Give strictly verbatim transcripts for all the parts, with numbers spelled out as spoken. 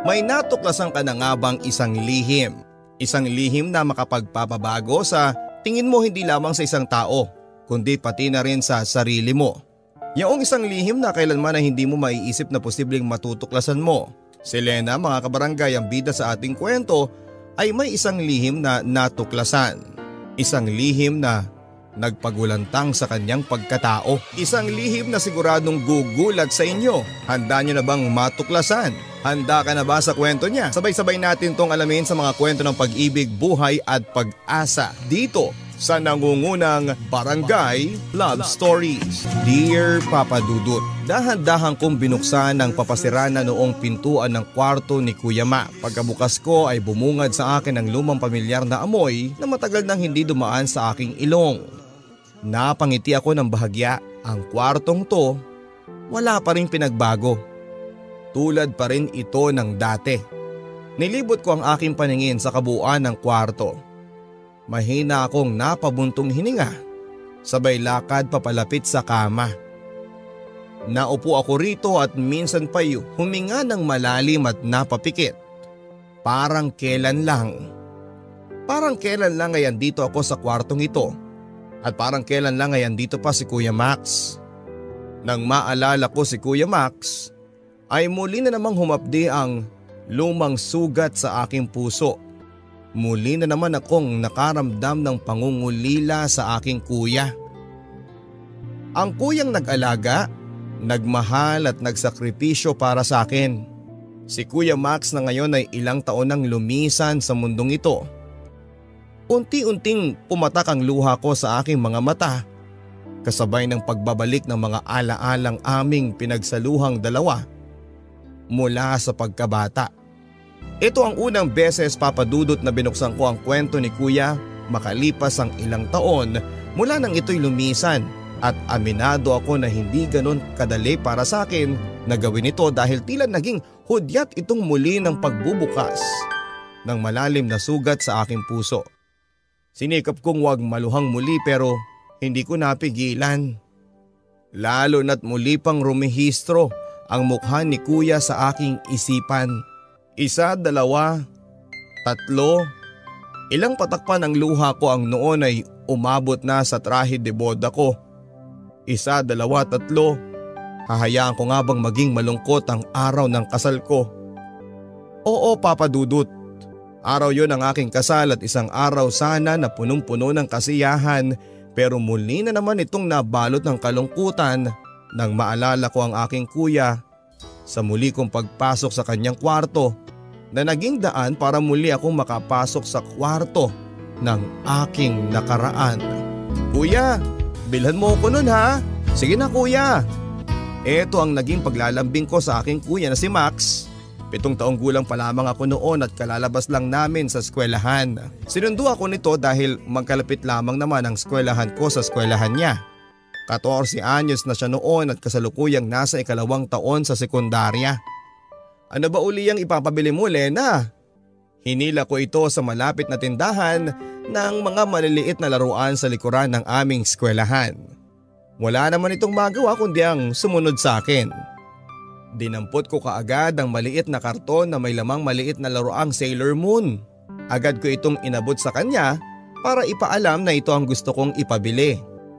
May natuklasan ka na nga bang isang lihim? Isang lihim na makapagpapabago sa tingin mo hindi lamang sa isang tao, kundi pati na rin sa sarili mo. Yaong isang lihim na kailanman na hindi mo maiisip na posibleng matutuklasan mo. Si Lena, mga kabarangay, ang bida sa ating kwento ay may isang lihim na natuklasan. Isang lihim na nagpagulantang sa kanyang pagkatao. Isang lihim na siguradong gugulat sa inyo. Handa niyo na bang matuklasan? Handa ka na ba sa kwento niya? Sabay-sabay natin tong alamin sa mga kwento ng pag-ibig, buhay at pag-asa dito sa nangungunang Barangay Love Stories. Dear Papa Dudut, dahan-dahan kong binuksan ang papasirana noong pintuan ng kwarto ni Kuya Ma. Pagkabukas ko ay bumungad sa akin ang lumang pamilyar na amoy na matagal nang hindi dumaan sa aking ilong. Napangiti ako ng bahagya. Ang kwartong to, wala pa rin pinagbago. Tulad pa rin ito ng dati. Nilibot ko ang aking paningin sa kabuuan ng kwarto. Mahina akong napabuntong hininga. Sabay lakad papalapit sa kama. Naupo ako rito at minsan pa'y huminga ng malalim at napapikit. Parang kailan lang. Parang kailan lang ay andito ako sa kwartong ito. At parang kailan lang ay andito pa si Kuya Max. Nang maalala ko si Kuya Max, ay muli na namang humapdi ang lumang sugat sa aking puso. Muli na naman akong nakaramdam ng pangungulila sa aking kuya. Ang kuyang nag-alaga, nagmahal at nagsakripisyo para sa akin. Si Kuya Max na ngayon ay ilang taon nang lumisan sa mundong ito. Unti-unting pumatak ang luha ko sa aking mga mata, kasabay ng pagbabalik ng mga ala-alang aming pinagsaluhang dalawa mula sa pagkabata. Ito ang unang beses, Papa Dudut, na binuksan ko ang kwento ni Kuya makalipas ang ilang taon mula nang ito'y lumisan, at aminado ako na hindi ganon kadali para sa akin na gawin ito dahil tila naging hudyat itong muli ng pagbubukas ng malalim na sugat sa aking puso. Sinikap kong wag maluhang muli pero hindi ko napigilan. Lalo na't muli pang rumehistro ang mukha ni Kuya sa aking isipan. Isa, dalawa, tatlo. Ilang patakpan ng luha ko ang noon ay umabot na sa trahe de boda ko. Isa, dalawa, tatlo. Hahayaan ko nga bang maging malungkot ang araw ng kasal ko? Oo, Papa Dudut. Araw yon ang aking kasal at isang araw sana na punong-puno ng kasiyahan, pero muli na naman itong nabalot ng kalungkutan nang maalala ko ang aking kuya sa muli kong pagpasok sa kanyang kwarto na naging daan para muli akong makapasok sa kwarto ng aking nakaraan. Kuya, bilhan mo ko nun ha? Sige na kuya. Ito ang naging paglalambing ko sa aking kuya na si Max. Pitong taong gulang pa lamang ako noon at kalalabas lang namin sa eskwelahan. Sinundo ako nito dahil magkalapit lamang naman ang eskwelahan ko sa eskwelahan niya. fourteen anyos na siya noon at kasalukuyang nasa ikalawang taon sa sekundarya. Ano ba uli ang ipapabili mo, Lena? Hinila ko ito sa malapit na tindahan ng mga maliliit na laruan sa likuran ng aming eskwelahan. Wala naman itong magawa kundi ang sumunod sa akin. Dinampot ko kaagad ang maliit na karton na may lamang maliit na laruang Sailor Moon. Agad ko itong inabot sa kanya para ipaalam na ito ang gusto kong ipabili.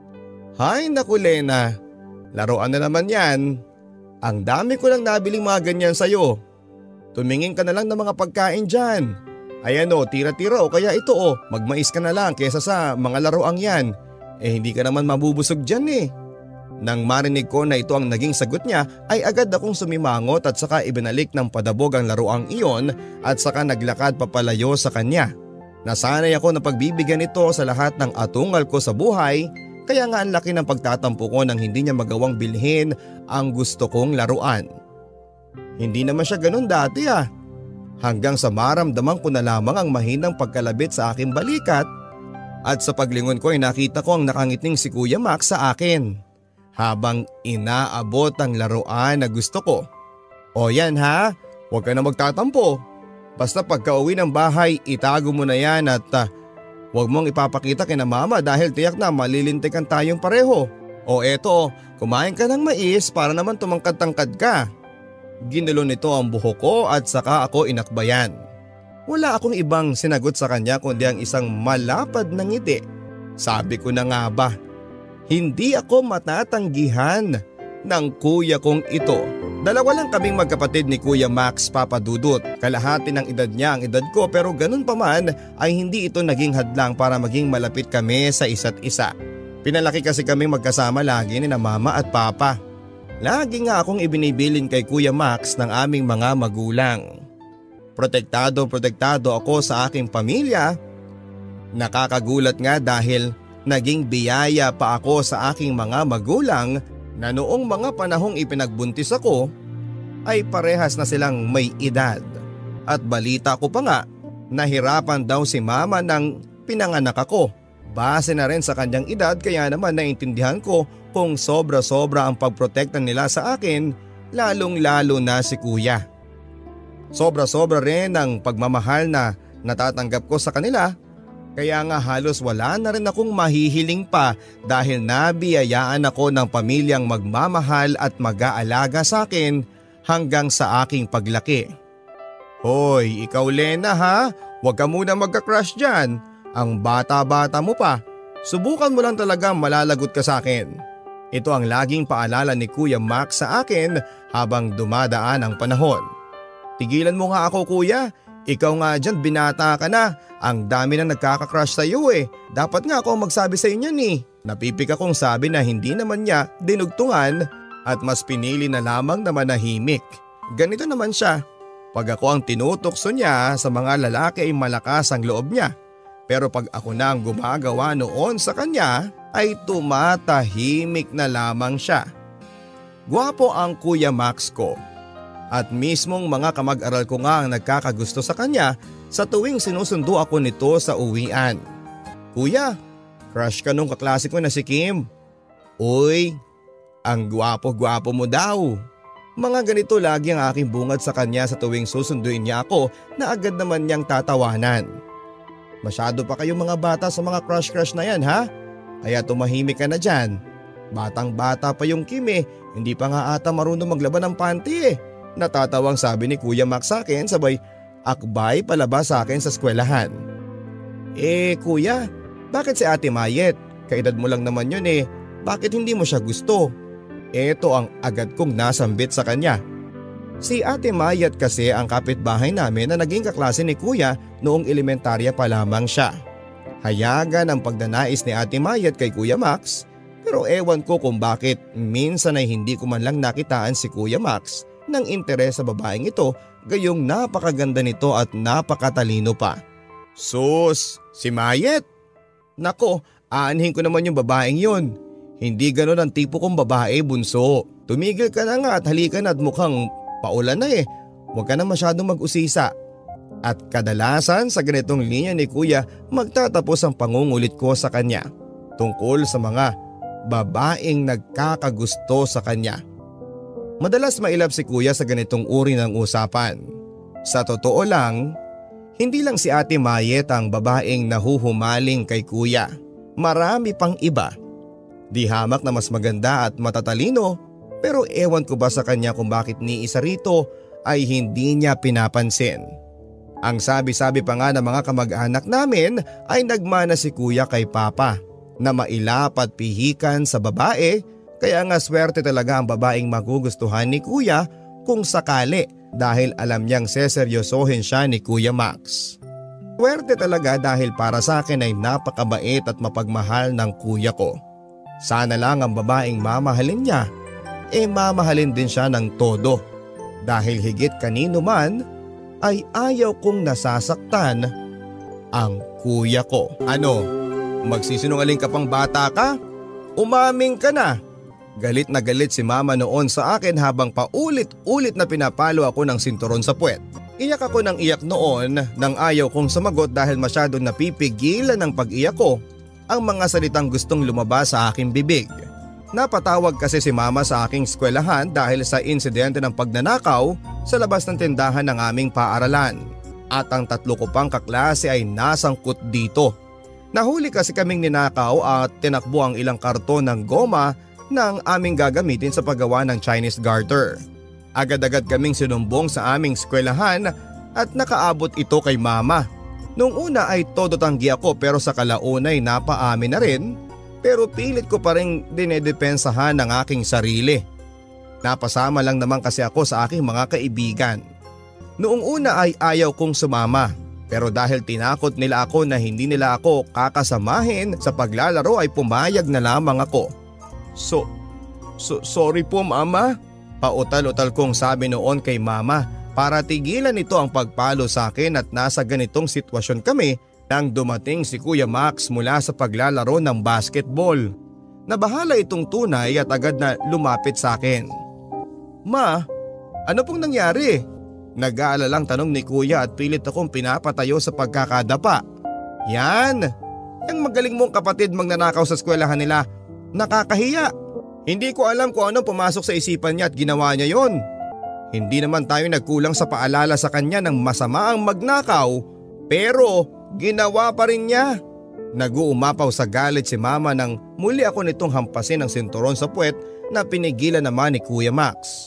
Hay naku Lena, laruan na naman yan. Ang dami ko lang nabiling mga ganyan sa'yo. Tumingin ka na lang ng mga pagkain dyan. Ayan o, tira-tira o kaya ito o, magmais ka na lang kesa sa mga laruang yan. Eh hindi ka naman mabubusog dyan eh. Nang marinig ko na ito ang naging sagot niya ay agad akong sumimangot at saka ibinalik ng padabog ang laruang iyon at saka naglakad papalayo sa kanya. Nasanay ako na pagbibigyan ito sa lahat ng atungal ko sa buhay. Kaya nga ang laki ng pagtatampo ko nang hindi niya magawang bilhin ang gusto kong laruan. Hindi naman siya ganun dati ah. Hanggang sa maramdaman ko na lamang ang mahinang pagkalabit sa aking balikat at sa paglingon ko ay nakita ko ang nakangiting si Kuya Max sa akin habang inaabot ang laruan na gusto ko. O yan ha, huwag ka na magtatampo. Basta pagka uwi ng bahay itago mo na yan at uh, huwag mong ipapakita kina mama dahil tiyak na malilintikan tayong pareho. O eto, kumain ka ng mais para naman tumangkad-tangkad ka. Ginulo nito ang buhok ko at saka ako inakbayan. Wala akong ibang sinagot sa kanya kundi ang isang malapad na ngiti. Sabi ko na nga ba, hindi ako matatanggihan ng kuya kong ito. Dalawa lang kaming magkapatid ni Kuya Max Papadudut. Kalahati ng edad niya ang edad ko pero ganun pa man ay hindi ito naging hadlang para maging malapit kami sa isa't isa. Pinalaki kasi kaming magkasama lagi ni na mama at papa. Lagi nga akong ibinibilin kay Kuya Max ng aming mga magulang. Protektado protektado ako sa aking pamilya. Nakakagulat nga dahil naging biyaya pa ako sa aking mga magulang na noong mga panahong ipinagbuntis ako ay parehas na silang may edad. At balita ko pa nga, nahirapan daw si mama nang pinanganak ako. Base na rin sa kanyang edad kaya naman naintindihan ko kung sobra-sobra ang pagprotekta nila sa akin, lalong lalo na si kuya. Sobra-sobra rin ang pagmamahal na natatanggap ko sa kanila. Kaya nga halos wala na rin akong mahihiling pa dahil nabiyayaan ako ng pamilyang magmamahal at mag-aalaga sa akin hanggang sa aking paglaki. Hoy, ikaw Lena ha, huwag ka muna magka-crush dyan. Ang bata-bata mo pa, subukan mo lang talagang malalagot ka sa akin. Ito ang laging paalala ni Kuya Max sa akin habang dumadaan ang panahon. Tigilan mo nga ako kuya, ikaw nga dyan binata ka na. Ang dami na nagkaka-crush sa iyo eh. Dapat nga ako magsabi sa inyo ni. Napipik akong sabi na hindi naman niya dinugtungan at mas pinili na lamang na manahimik. Ganito naman siya. Pag ako ang tinutokso niya sa mga lalaki ay malakas ang loob niya. Pero pag ako na ang gumagawa noon sa kanya ay tumatahimik na lamang siya. Gwapo ang Kuya Max ko. At mismong mga kamag-aral ko nga ang nagkakagusto sa kanya sa tuwing sinusundo ako nito sa uwian. Kuya, crush ka nung kaklase ko na si Kim. Uy, ang gwapo-gwapo mo daw. Mga ganito lagi ang aking bungad sa kanya sa tuwing susunduin niya ako na agad naman niyang tatawanan. Masyado pa kayong mga bata sa mga crush-crush na yan ha? Kaya tumahimik ka na dyan. Batang-bata pa yung Kim eh, hindi pa nga ata marunong maglaban ng panty eh. Natatawang sabi ni Kuya Max sa akin sabay akbay palabas sa akin sa eskwelahan. Eh kuya, bakit si Ate Mayet? Kaedad mo lang naman yun eh, bakit hindi mo siya gusto? Eto ang agad kong nasambit sa kanya. Si Ate Mayet kasi ang kapitbahay namin na naging kaklase ni Kuya noong elementarya pa lamang siya. Hayagan ang pagdanais ni Ate Mayet kay Kuya Max pero ewan ko kung bakit minsan ay hindi ko man lang nakitaan si Kuya Max ng interes sa babaeng ito gayong napakaganda nito at napakatalino pa. Sus, si Mayet? Nako, aanhin ko naman yung babaeng yun. Hindi ganon ang tipo kong babae bunso. Tumigil ka na nga at halika na at mukhang paulan na eh. Huwag ka na masyadong mag-usisa. At kadalasan sa ganitong linya ni Kuya magtatapos ang pangungulit ko sa kanya tungkol sa mga babaeng nagkakagusto sa kanya. Madalas mailap si Kuya sa ganitong uri ng usapan. Sa totoo lang, hindi lang si Ate Mayet ang babaeng nahuhumaling kay Kuya. Marami pang iba. Di hamak na mas maganda at matatalino pero ewan ko ba sa kanya kung bakit ni isa rito ay hindi niya pinapansin. Ang sabi-sabi pa nga ng mga kamag-anak namin ay nagmana si Kuya kay Papa na mailap at pihikan sa babae. Kaya nga swerte talaga ang babaeng magugustuhan ni Kuya kung sakali dahil alam niyang seseryosohin siya ni Kuya Max. Swerte talaga dahil para sa akin ay napakabait at mapagmahal ng kuya ko. Sana lang ang babaeng mamahalin niya, eh mamahalin din siya ng todo. Dahil higit kanino man ay ayaw kong nasasaktan ang kuya ko. Ano, magsisinungaling ka pang bata ka? Umaming ka na. Galit na galit si mama noon sa akin habang paulit-ulit na pinapalo ako ng sinturon sa puwet. Iyak ako ng iyak noon nang ayaw kong sumagot dahil masyadong napipigilan ng pag-iyak ko ang mga salitang gustong lumabas sa aking bibig. Napatawag kasi si mama sa aking eskwelahan dahil sa insidente ng pagnanakaw sa labas ng tindahan ng aming paaralan. At ang tatlo ko pang kaklase ay nasangkot dito. Nahuli kasi kaming ninakaw at tinakbo ang ilang karton ng goma na ang aming gagamitin sa paggawa ng Chinese garter. Agad-agad kaming sinumbong sa aming eskwelahan at nakaabot ito kay mama. Nung una ay todo tanggi ako pero sa kalaunay napaamin na rin, pero pilit ko pa rin dinedepensahan ang aking sarili. Napasama lang naman kasi ako sa aking mga kaibigan. Noong una ay ayaw kong sumama, pero dahil tinakot nila ako na hindi nila ako kakasamahin sa paglalaro ay pumayag na lamang ako. So, so sorry po mama. Pautal-utal kong sabi noon kay mama para tigilan ito ang pagpalo sa akin at nasa ganitong sitwasyon kami nang dumating si Kuya Max mula sa paglalaro ng basketball. Nabahala itong tunay at agad na lumapit sa akin. Ma, ano pong nangyari? Nag-aalalang tanong ni Kuya at pilit akong pinapatayo sa pagkakadapa. Yan, yung magaling mong kapatid magnanakaw sa eskwelahan nila. Nakakahiya. Hindi ko alam kung anong pumasok sa isipan niya at ginawa niya yon. Hindi naman tayo nagkulang sa paalala sa kanya ng masama ang magnakaw, pero ginawa pa rin niya. Nag-uumapaw sa galit si mama nang muli ako nitong hampasin ng sinturon sa puwet na pinigilan naman ni Kuya Max.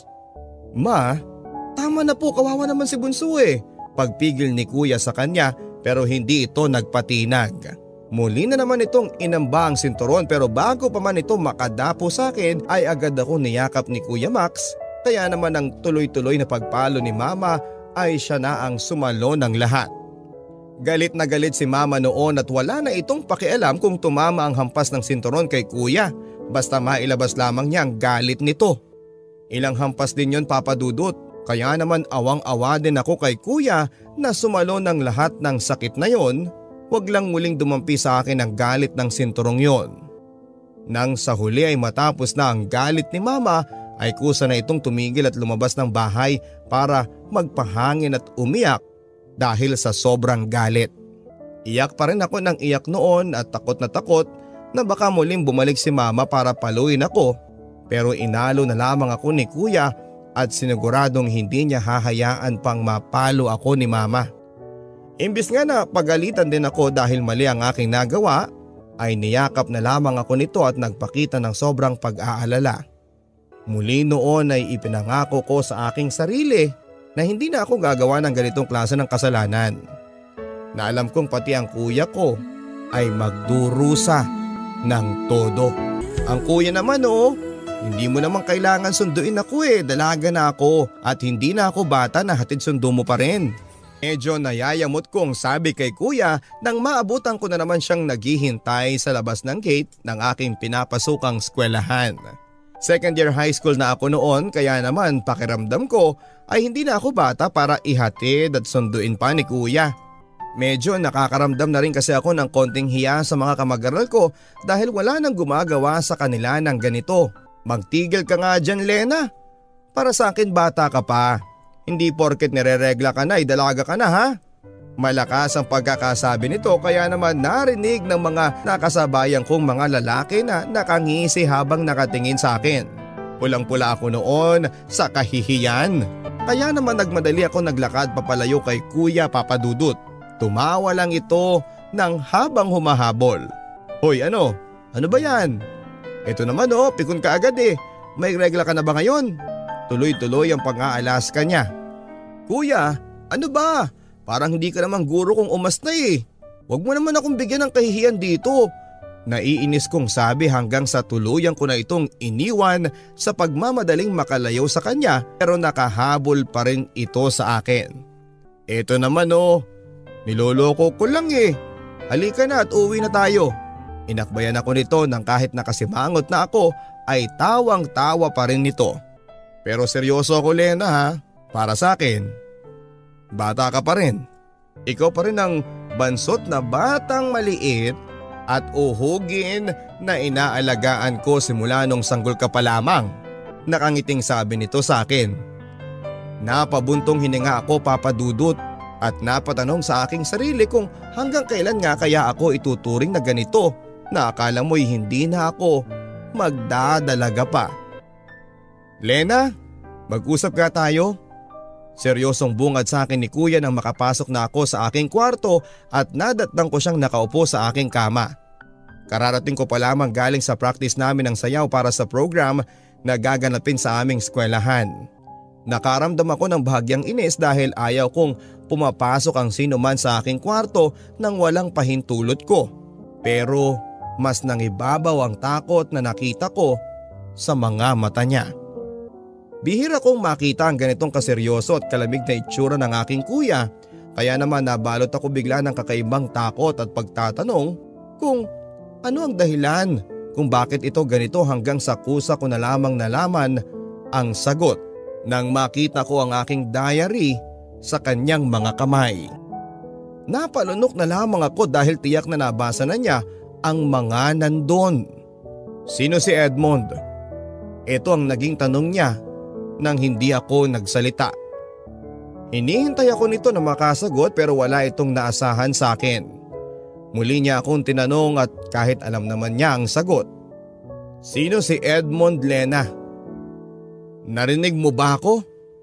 Ma, tama na po, kawawa naman si Bunso eh. Pagpigil ni Kuya sa kanya pero hindi ito nagpatinag. Muli na naman itong inamba ang sinturon pero bago pa man ito makadapo sa akin ay agad ako niyakap ni Kuya Max. Kaya naman ang tuloy-tuloy na pagpalo ni mama ay siya na ang sumalo ng lahat. Galit na galit si mama noon at wala na itong pakialam kung tumama ang hampas ng sinturon kay Kuya. Basta mailabas lamang niya ang galit nito. Ilang hampas din yon, Papa Dudut. Kaya naman awang-awa din ako kay Kuya na sumalo ng lahat ng sakit na yon. Huwag lang muling dumampi sa akin ang galit ng sinturong yon. Nang sa huli ay matapos na ang galit ni mama ay kusa na itong tumigil at lumabas ng bahay para magpahangin at umiyak dahil sa sobrang galit. Iyak pa rin ako ng iyak noon at takot na takot na baka muling bumalik si mama para paluin ako, pero inalo na lamang ako ni Kuya at siniguradong hindi niya hahayaan pang mapalo ako ni mama. Imbis nga na pagalitan din ako dahil mali ang aking nagawa, ay niyakap na lamang ako nito at nagpakita ng sobrang pag-aalala. Muli noon ay ipinangako ko sa aking sarili na hindi na ako gagawa ng ganitong klase ng kasalanan. Na alam kong pati ang kuya ko ay magdurusa ng todo. Ang kuya naman oh, hindi mo naman kailangan sunduin ako eh, dalaga na ako at hindi na ako bata na hatid sundo mo pa rin. Medyo nayayamot kong sabi kay Kuya nang maabutan ko na naman siyang naghihintay sa labas ng gate ng aking pinapasukang eskwelahan. Second year high school na ako noon kaya naman pakiramdam ko ay hindi na ako bata para ihatid at sunduin pa ni Kuya. Medyo nakakaramdam na rin kasi ako ng konting hiya sa mga kamag-aral ko dahil wala nang gumagawa sa kanila ng ganito. Magtigil ka nga dyan, Lena. Para sa akin bata ka pa. Hindi porket nireregla ka na, idalaga ka na ha. Malakas ang pagkakasabi nito kaya naman narinig ng mga nakasabayan kong mga lalaki na nakangisi habang nakatingin sa akin. Pulang-pula ako noon sa kahihiyan. Kaya naman nagmadali ako naglakad papalayo kay Kuya Papa Dudut. Tumawa lang ito nang habang humahabol. Hoy ano? Ano ba yan? Ito naman oh, pikon ka agad eh. May regla ka na ba ngayon? Tuloy-tuloy ang pang-aalas ka niya. Kuya, ano ba? Parang hindi ka naman guro kung umas na eh. Huwag mo naman akong bigyan ng kahihiyan dito. Naiinis kong sabi hanggang sa tuluyan ko na itong iniwan sa pagmamadaling makalayo sa kanya pero nakahabol pa rin ito sa akin. Ito naman oh, niloloko ko lang eh. Halika na at uwi na tayo. Inakbayan ako nito nang kahit nakasimangot na ako ay tawang-tawa pa rin nito. Pero seryoso ako Lena ha, para sa akin. Bata ka pa rin. Ikaw pa rin ang bansot na batang maliit at uhugin na inaalagaan ko simula nung sanggol ka pa lamang. Nakangiting sabi nito sa akin. Napabuntong hininga ako Papa Dudut at napatanong sa aking sarili kung hanggang kailan nga kaya ako ituturing na ganito na akala mo'y hindi na ako magdadalaga pa. Lena, mag-usap ka tayo. Seryosong bungad sa akin ni Kuya nang makapasok na ako sa aking kwarto at nadatnang ko siyang nakaupo sa aking kama. Kararating ko pa lamang galing sa practice namin ng sayaw para sa program na gaganapin sa aming eskwelahan. Nakaramdam ako ng bahagyang inis dahil ayaw kong pumapasok ang sino man sa aking kwarto nang walang pahintulot ko. Pero mas nangibabaw ang takot na nakita ko sa mga mata niya. Bihira kong makita ang ganitong kaseryoso at kalamig na itsura ng aking kuya, kaya naman nabalot ako bigla ng kakaibang takot at pagtatanong kung ano ang dahilan kung bakit ito ganito hanggang sa kusa ko na lamang nalaman ang sagot nang makita ko ang aking diary sa kanyang mga kamay. Napalunok na lamang ako dahil tiyak na nabasa na niya ang mga nandun. Sino si Edmond? Ito ang naging tanong niya nang hindi ako nagsalita. Hinihintay ako nito na makasagot pero wala itong naasahan sa akin. Muli niya akong tinanong at kahit alam naman niya ang sagot. Sino si Edmond, Lena? Narinig mo ba ako?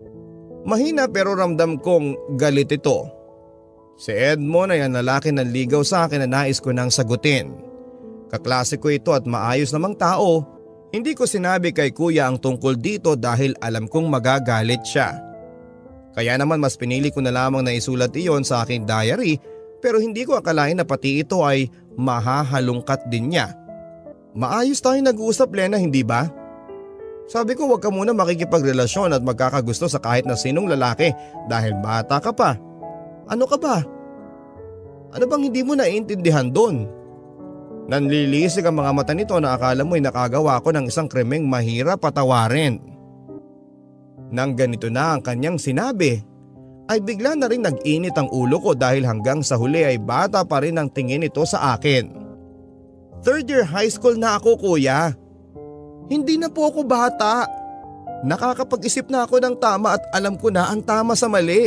Mahina pero ramdam kong galit ito. Si Edmond ay ang lalaki ng ligaw sa akin na nais ko nang sagutin. Kaklase ko ito at maayos namang tao. Hindi ko sinabi kay kuya ang tungkol dito dahil alam kong magagalit siya. Kaya naman mas pinili ko na lamang na isulat iyon sa aking diary pero hindi ko akalain na pati ito ay mahahalungkat din niya. Maayos tayong nag-uusap, Lena, hindi ba? Sabi ko, wag ka muna makikipagrelasyon at magkakagusto sa kahit na sinong lalaki dahil bata ka pa. Ano ka ba? Ano bang hindi mo naiintindihan doon? Nanlilisik ang mga mata nito na akala mo'y nakagawa ko ng isang krimeng mahirap patawarin. Nang ganito na ang kanyang sinabi, ay bigla na rin nag-init ang ulo ko dahil hanggang sa huli ay bata pa rin ang tingin nito sa akin. Third year high school na ako, kuya. Hindi na po ako bata. Nakakapag-isip na ako ng tama at alam ko na ang tama sa mali.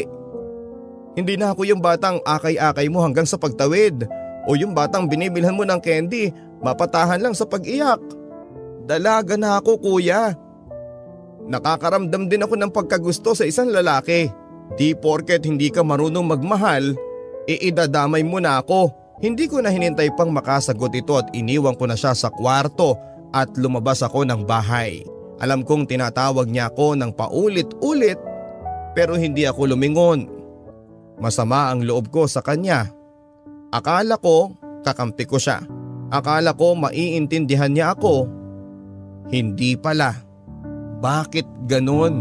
Hindi na ako yung batang akay-akay mo hanggang sa pagtawid o yung batang binibilhan mo ng candy, mapatahan lang sa pag-iyak. Dalaga na ako, kuya. Nakakaramdam din ako ng pagkagusto sa isang lalaki. Di porket hindi ka marunong magmahal, iidadamay mo na ako. Hindi ko na hinintay pang makasagot ito at iniwan ko na siya sa kwarto at lumabas ako ng bahay. Alam kong tinatawag niya ako ng paulit-ulit pero hindi ako lumingon. Masama ang loob ko sa kanya. Akala ko kakampi ko siya. Akala ko maiintindihan niya ako. Hindi pala. Bakit ganun?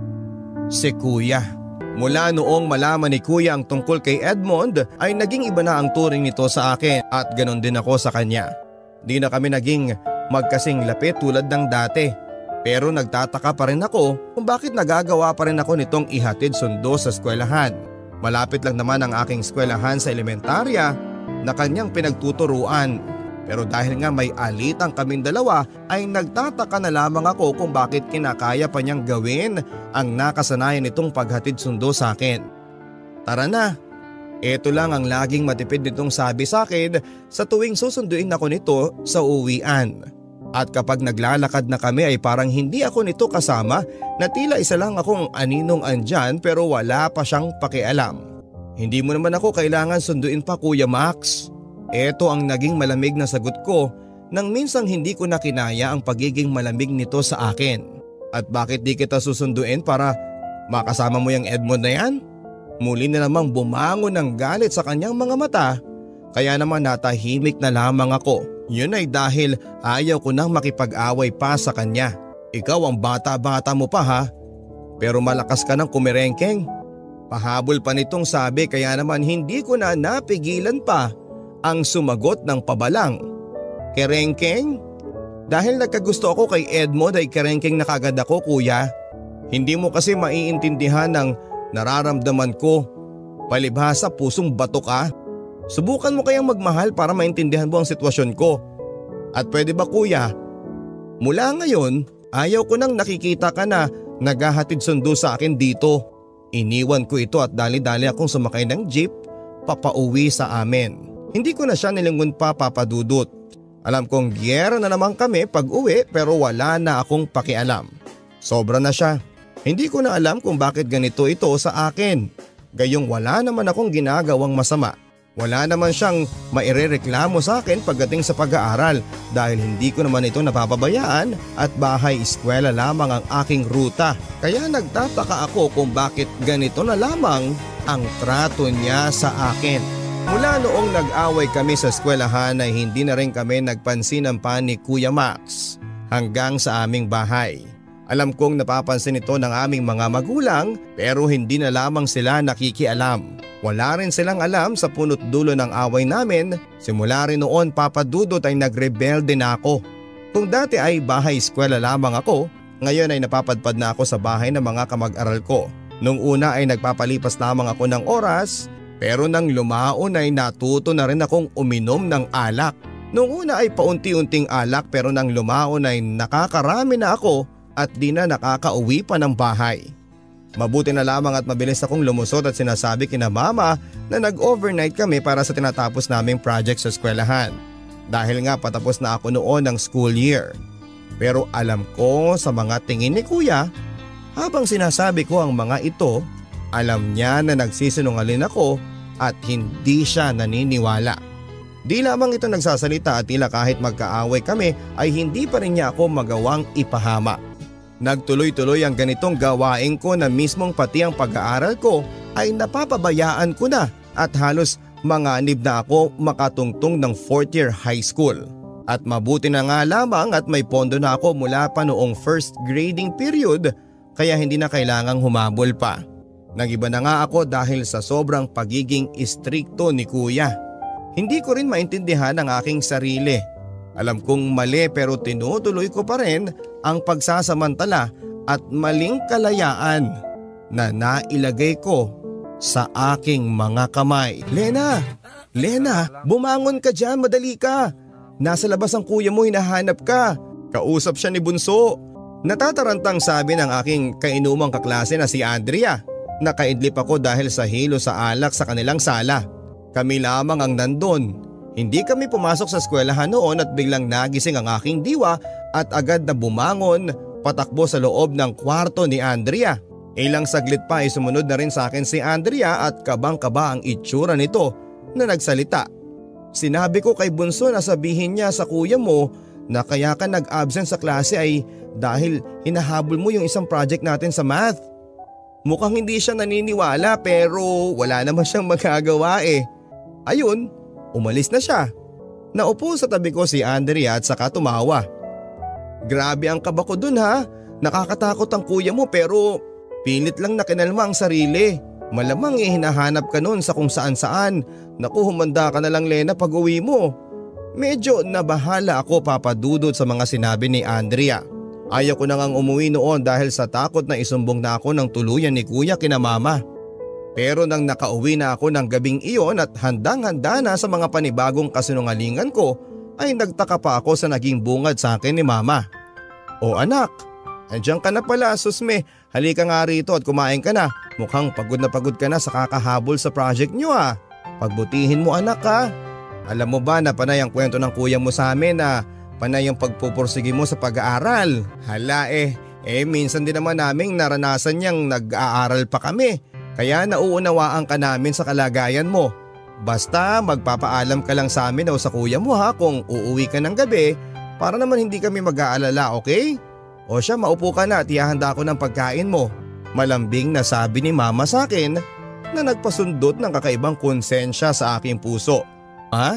Si kuya. Mula noong malaman ni kuya ang tungkol kay Edmond ay naging iba na ang turing nito sa akin at ganun din ako sa kanya. Di na kami naging magkasing lapit tulad ng dati. Pero nagtataka pa rin ako kung bakit nagagawa pa rin ako nitong ihatid sundo sa eskwelahan. Malapit lang naman ang aking eskwelahan sa elementarya na kanyang pinagtuturuan. Pero dahil nga may alitang kaming dalawa ay nagtataka na lamang ako kung bakit kinakaya pa niyang gawin ang nakasanayan nitong paghatid sundo sa akin. Tara na, ito lang ang laging matipid nitong sabi sa akin sa tuwing susunduin ako nito sa uwian. At kapag naglalakad na kami ay parang hindi ako nito kasama na tila isa lang akong aninong andyan pero wala pa siyang pakialam. Hindi mo naman ako kailangan sunduin pa, Kuya Max. Ito ang naging malamig na sagot ko nang minsang hindi ko na kinaya ang pagiging malamig nito sa akin. At bakit di kita susunduin para makasama mo yung Edmond na yan? Muli na namang bumangon ng galit sa kanyang mga mata kaya naman natahimik na lamang ako. Yun ay dahil ayaw ko nang makipag-away pa sa kanya. Ikaw ang bata-bata mo pa ha, pero malakas ka ng kumirengkeng. Pahabol pa nitong sabi kaya naman hindi ko na napigilan pa ang sumagot ng pabalang. Kerengkeng? Dahil nagkagusto ako kay Edmond ay kerengkeng na kagad ako, kuya. Hindi mo kasi maiintindihan ang nararamdaman ko. Palibhasa pusong bato ka. Subukan mo kayang magmahal para maintindihan mo ang sitwasyon ko. At pwede ba, kuya? Mula ngayon, ayaw ko nang nakikita ka na naghahatid sundo sa akin dito. Iniwan ko ito at dali-dali akong sumakay ng jeep papauwi sa amin. Hindi ko na siya nilingon pa, Papa Dudut. Alam kong giyera na naman kami pag uwi pero wala na akong pakialam. Sobra na siya. Hindi ko na alam kung bakit ganito ito sa akin. Gayong wala naman akong ginagawang masama. Wala naman siyang mairereklamo sa akin pagdating sa pag-aaral dahil hindi ko naman ito napapabayaan at bahay-eskwela lamang ang aking ruta. Kaya nagtataka ako kung bakit ganito na lamang ang trato niya sa akin. Mula noong nag-away kami sa eskwelahan ay hindi na rin kami nagpansinan pa ni Kuya Max hanggang sa aming bahay. Alam kong napapansin ito ng aming mga magulang pero hindi na lamang sila nakikialam. Wala rin silang alam sa punot dulo ng away namin. Simula rin noon Papa Dudut ay nagrebelde na ako. Kung dati ay bahay-eskwela lamang ako, ngayon ay napapadpad na ako sa bahay ng mga kamag-aral ko. Nung una ay nagpapalipas lamang ako ng oras pero nang lumaon ay natuto na rin akong uminom ng alak. Nung una ay paunti-unting alak pero nang lumaon ay nakakarami na ako at di na nakakauwi pa ng bahay. Mabuti na lamang at mabilis akong lumusot at sinasabi kina mama na nag-overnight kami para sa tinatapos naming project sa eskwelahan. Dahil nga patapos na ako noon ng school year. Pero alam ko sa mga tingin ni kuya, habang sinasabi ko ang mga ito, alam niya na nagsisinungaling ako at hindi siya naniniwala. Di lamang ito nagsasalita at tila kahit magkaaway kami ay hindi pa rin niya ako magawang ipahama. Nagtuloy-tuloy ang ganitong gawain ko na mismong pati ang pag-aaral ko ay napapabayaan ko na at halos manganib na ako makatungtong ng fourth year high school. At mabuti na nga lamang at may pondo na ako mula pa noong first grading period kaya hindi na kailangang humabol pa. Nagiba na nga ako dahil sa sobrang pagiging istrikto ni kuya. Hindi ko rin maintindihan ang aking sarili. Alam kong mali pero tinutuloy ko pa rin ang pagsasamantala at maling kalayaan na nailagay ko sa aking mga kamay. Lena! Lena! Bumangon ka dyan! Madali ka! Nasa labas ang kuya mo, hinahanap ka! Kausap siya ni Bunso. Natatarantang sabi ng aking kainumang kaklase na si Andrea. Nakaidlip ako dahil sa hilo sa alak sa kanilang sala. Kami lamang ang nandun. Hindi kami pumasok sa eskwelahan noon at biglang nagising ang aking diwa at agad na bumangon patakbo sa loob ng kwarto ni Andrea. Ilang saglit pa ay sumunod na rin sa akin si Andrea at kabang-kaba ang itsura nito na nagsalita. Sinabi ko kay Bunso na sabihin niya sa kuya mo na kaya ka nag-absent sa klase ay dahil hinahabol mo yung isang project natin sa math. Mukhang hindi siya naniniwala pero wala naman siyang magagawa eh. Ayun. Umalis na siya. Naupo sa tabi ko si Andrea at saka tumawa. Grabe ang kaba ko dun ha. Nakakatakot ang kuya mo pero pilit lang na kinalma ang sarili. Malamang eh hinahanap ka nun sa kung saan saan. Naku, humanda ka na lang Lena pag uwi mo. Medyo nabahala ako papadudod sa mga sinabi ni Andrea. Ayaw ko na ngang umuwi noon dahil sa takot na isumbong na ako ng tuluyan ni kuya kina mama. Pero nang nakauwi na ako ng gabing iyon at handang-handa na sa mga panibagong kasinungalingan ko ay nagtaka pa ako sa naging bungad sa akin ni mama. O anak, andiyan ka na pala susme, halika nga rito at kumain ka na. Mukhang pagod na pagod ka na sa kakahabol sa project nyo ah. Pagbutihin mo anak ha. Alam mo ba na panay ang kwento ng kuya mo sa amin na panay ang pagpupursige mo sa pag-aaral. Hala eh, eh minsan din naman naming naranasan niyang nag-aaral pa kami. Kaya nauunawaan ka namin sa kalagayan mo. Basta magpapaalam ka lang sa amin o sa kuya mo ha kung uuwi ka ng gabi para naman hindi kami mag-aalala, okay? O siya, maupo ka na at ihahanda ko ng pagkain mo. Malambing na sabi ni mama sa akin na nagpasundot ng kakaibang konsensya sa aking puso. Ha?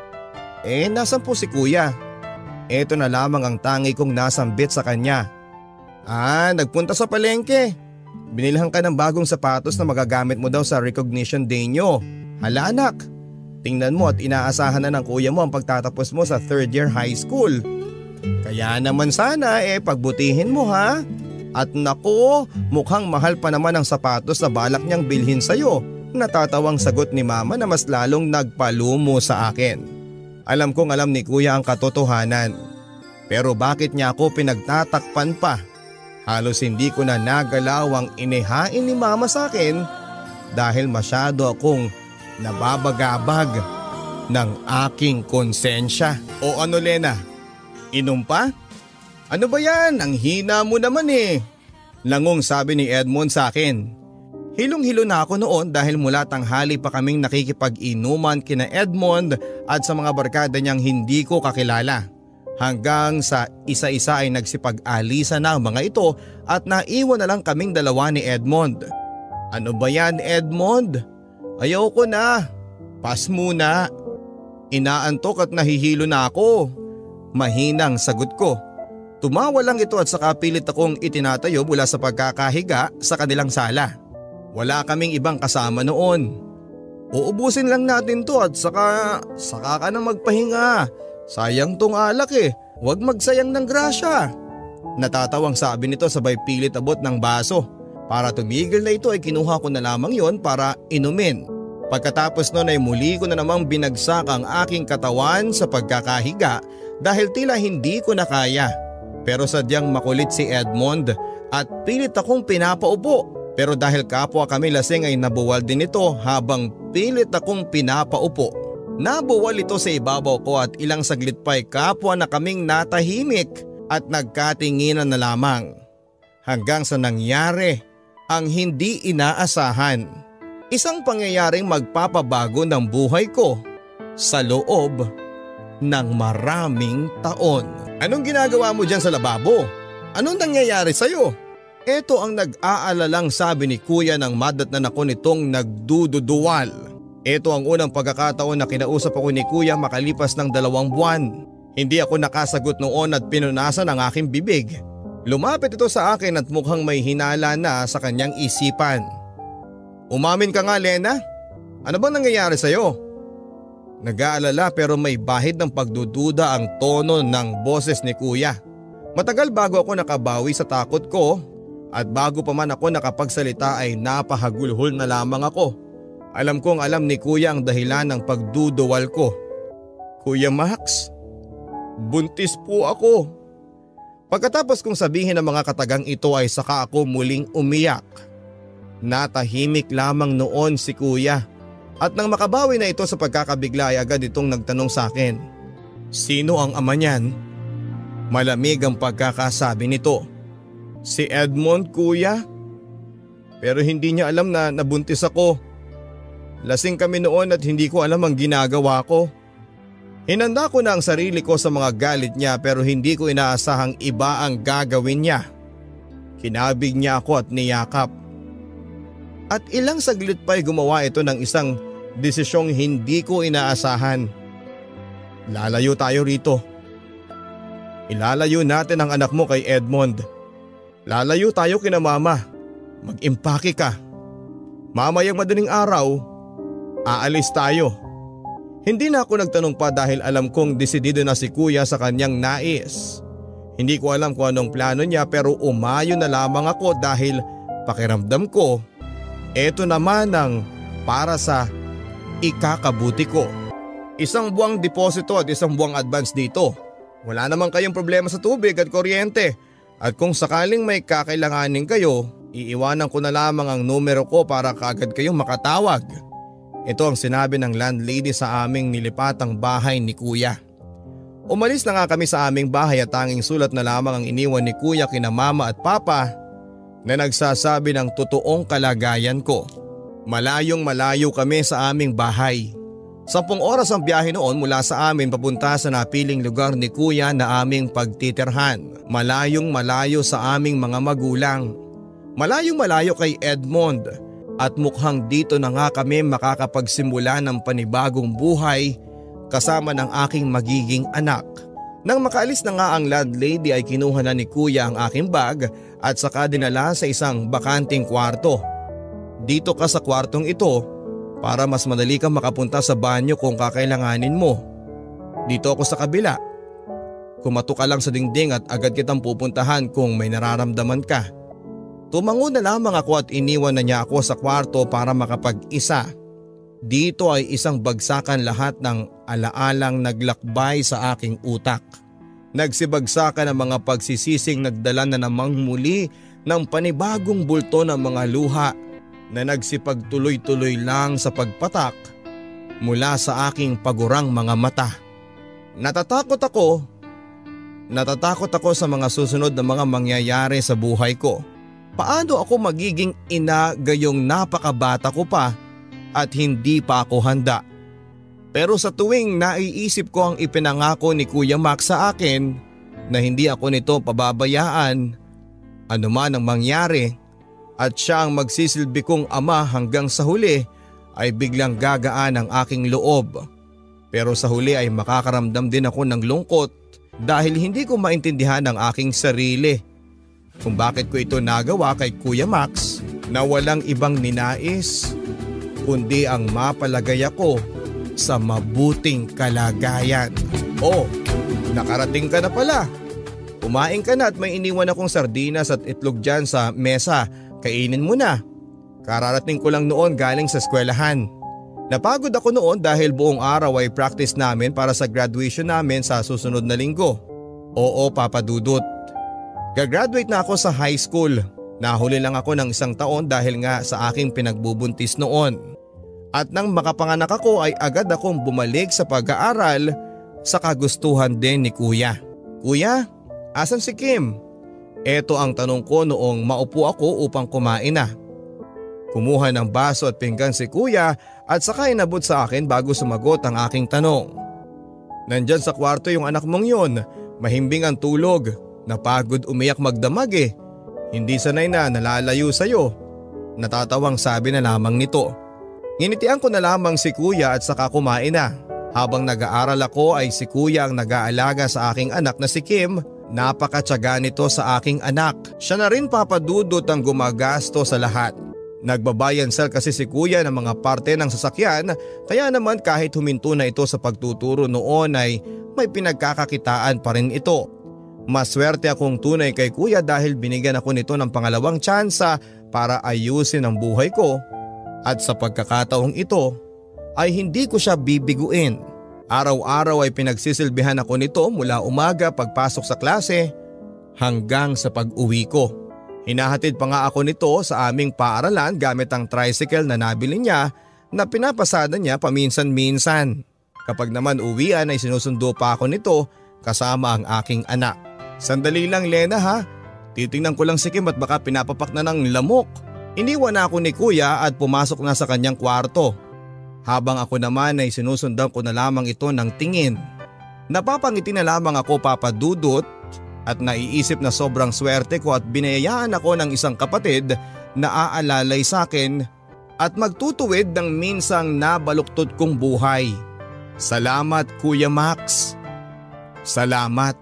Eh nasan po si kuya? Eto na lamang ang tangi kong nasambit sa kanya. Ah, nagpunta sa palengke. Binilhan ka ng bagong sapatos na magagamit mo daw sa recognition day nyo. Hala anak, tingnan mo at inaasahan na ng kuya mo ang pagtatapos mo sa third year high school. Kaya naman sana eh pagbutihin mo ha. At naku, mukhang mahal pa naman ang sapatos na balak niyang bilhin sa'yo. Natatawang sagot ni mama na mas lalong nagpalumo sa akin. Alam kong alam ni kuya ang katotohanan. Pero bakit niya ako pinagtatakpan pa? Halos hindi ko na nagalaw ang inihain ni mama sa akin dahil masyado akong nababagabag ng aking konsensya. O ano Lena, inom pa? Ano ba yan? Ang hina mo naman eh. Langong sabi ni Edmond sa akin. Hilong-hilo na ako noon dahil mula tanghali pa kaming nakikipag-inuman kina Edmond at sa mga barkada niyang hindi ko kakilala. Hanggang sa isa-isa ay nagsipag-alisa na ang mga ito at naiwan na lang kaming dalawa ni Edmond. Ano ba yan, Edmond? Ayoko na. Pas muna. Inaantok at nahihilo na ako. Mahinang sagot ko. Tumawa lang ito at saka pilit akong itinatayo mula sa pagkakahiga sa kanilang sala. Wala kaming ibang kasama noon. Uubusin lang natin to at saka, saka ka na magpahinga. Sayang tong alak eh, huwag magsayang ng grasya. Natatawang sabi nito sabay pilit abot ng baso. Para tumigil na ito ay kinuha ko na lamang yon para inumin. Pagkatapos nun ay muli ko na namang binagsak ang aking katawan sa pagkakahiga dahil tila hindi ko na kaya. Pero sadyang makulit si Edmond at pilit akong pinapaupo. Pero dahil kapwa kami lasing ay nabuwal din ito habang pilit akong pinapaupo. Nabuwal ito sa ibabaw ko at ilang saglit pa ay kapwa na kaming natahimik at nagkatinginan na lamang. Hanggang sa nangyari ang hindi inaasahan. Isang pangyayaring magpapabago ng buhay ko sa loob ng maraming taon. Anong ginagawa mo dyan sa lababo? Anong nangyayari sa'yo? Ito ang nag-aalalang sabi ni Kuya nang madatnan ako nitong nagdududuwal. Ito ang unang pagkakataon na kinausap ako ni Kuya makalipas ng dalawang buwan. Hindi ako nakasagot noon at pinunasan ang aking bibig. Lumapit ito sa akin at mukhang may hinala na sa kanyang isipan. Umamin ka nga, Lena. Ano bang nangyayari sa'yo? Nag-aalala pero may bahid ng pagdududa ang tono ng boses ni Kuya. Matagal bago ako nakabawi sa takot ko. At bago pa man ako nakapagsalita ay napahagulhol na lamang ako. Alam kong alam ni Kuya ang dahilan ng pagduduwal ko. Kuya Max, buntis po ako. Pagkatapos kong sabihin ang mga katagang ito ay saka ako muling umiyak. Natahimik lamang noon si Kuya. At nang makabawi na ito sa pagkakabigla ay agad itong nagtanong sa akin. Sino ang ama niyan? Malamig ang pagkakasabi nito. Si Edmond, Kuya. Pero hindi niya alam na nabuntis ako. Lasing kami noon at hindi ko alam ang ginagawa ko. Hinanda ko na ang sarili ko sa mga galit niya pero hindi ko inaasahang iba ang gagawin niya. Kinabig niya ako at niyakap. At ilang saglit pa'y gumawa ito ng isang desisyong hindi ko inaasahan. Lalayo tayo rito. Ilalayo natin ang anak mo kay Edmond. Lalayo tayo kina mama. Mag-impake ka. Mamayang madaling araw, aalis tayo. Hindi na ako nagtanong pa dahil alam kong desidido na si Kuya sa kanyang nais. Hindi ko alam kung anong plano niya pero umayo na lamang ako dahil pakiramdam ko, eto naman ang para sa ikakabuti ko. Isang buwang deposito at isang buwang advance dito. Wala naman kayong problema sa tubig at kuryente. At kung sakaling may kakailanganin kayo, iiwanan ko na lamang ang numero ko para kaagad kayong makatawag. Ito ang sinabi ng landlady sa aming nilipatang bahay ni Kuya. Umalis na nga kami sa aming bahay at tanging sulat na lamang ang iniwan ni Kuya kina mama at papa na nagsasabi ng totoong kalagayan ko. Malayong malayo kami sa aming bahay. Sampung oras ang biyahe noon mula sa amin papunta sa napiling lugar ni Kuya na aming pagtitirhan. Malayong malayo sa aming mga magulang. Malayong malayo kay Edmond. At mukhang dito na nga kami makakapagsimula ng panibagong buhay kasama ng aking magiging anak. Nang makaalis na nga ang landlady ay kinuha na ni Kuya ang aking bag at saka dinala sa isang bakanting kwarto. Dito ka sa kwartong ito para mas madali kang makapunta sa banyo kung kakailanganin mo. Dito ako sa kabila. Kumato ka lang sa dingding at agad kitang pupuntahan kung may nararamdaman ka. Tumango na lamang ako at iniwan na niya ako sa kwarto para makapag-isa. Dito ay isang bagsakan lahat ng alaalang naglakbay sa aking utak. Nagsibagsakan ang mga pagsisising nagdala na namang muli ng panibagong bulto ng mga luha na nagsipagtuloy-tuloy lang sa pagpatak mula sa aking pagurang mga mata. Natatakot ako, natatakot ako sa mga susunod na mga mangyayari sa buhay ko. Paano ako magiging ina gayong napakabata ko pa at hindi pa ako handa? Pero sa tuwing naiisip ko ang ipinangako ni Kuya Max sa akin na hindi ako nito pababayaan, anuman ang mangyari, at siya ang magsisilbi kong ama hanggang sa huli, ay biglang gagaan ang aking loob. Pero sa huli ay makakaramdam din ako ng lungkot dahil hindi ko maintindihan ang aking sarili kung bakit ko ito nagawa kay Kuya Max na walang ibang ninais kundi ang mapalagay ako sa mabuting kalagayan. Oh, nakarating ka na pala. Kumain ka na at may iniwan akong sardinas at itlog dyan sa mesa. Kainin mo na. Kararating ko lang noon galing sa eskwelahan. Napagod ako noon dahil buong araw ay practice namin para sa graduation namin sa susunod na linggo. Oo, Papa Dudut. Gagraduate na ako sa high school. Nahuli lang ako ng isang taon dahil nga sa aking pinagbubuntis noon. At nang makapanganak ako ay agad akong bumalik sa pag-aaral sa kagustuhan din ni Kuya. Kuya, asan si Kim? Ito ang tanong ko noong maupo ako upang kumain na. Kumuha ng baso at pinggan si Kuya at saka inabot sa akin bago sumagot ang aking tanong. Nandyan sa kwarto yung anak mong yun, mahimbing ang tulog, napagod umiyak magdamag eh. Hindi sanay na nalalayo sa'yo. Natatawang sabi na lamang nito. Nginitian ko na lamang si Kuya at saka kumain na. Habang nag-aaral ako ay si Kuya ang nag-aalaga sa aking anak na si Kim. Napakatyaga nito sa aking anak. Siya na rin, Papa Dudut, ang gumagasto sa lahat. Nagbabayan sel kasi si Kuya ng mga parte ng sasakyan, kaya naman kahit huminto na ito sa pagtuturo noon ay may pinagkakakitaan pa rin ito. Maswerte akong tunay kay Kuya dahil binigyan ako nito ng pangalawang tsansa para ayusin ang buhay ko. At sa pagkakataong ito ay hindi ko siya bibiguin. Araw-araw ay pinagsisilbihan ako nito mula umaga pagpasok sa klase hanggang sa pag-uwi ko. Hinahatid pa nga ako nito sa aming paaralan gamit ang tricycle na nabili niya na pinapasada niya paminsan-minsan. Kapag naman uwian ay sinusundo pa ako nito kasama ang aking anak. Sandali lang, Lena, ha? Titingnan ko lang si Kim at baka pinapapak na ng lamok. Iniwan na ako ni Kuya at pumasok na sa kanyang kwarto. Habang ako naman ay sinusundan ko na lamang ito ng tingin. Napapangiti na lamang ako, Papa Dudut, at naiisip na sobrang swerte ko at binayayaan ako ng isang kapatid na aalalay sa akin at magtutuwid ng minsang nabaluktot kong buhay. Salamat, Kuya Max. Salamat.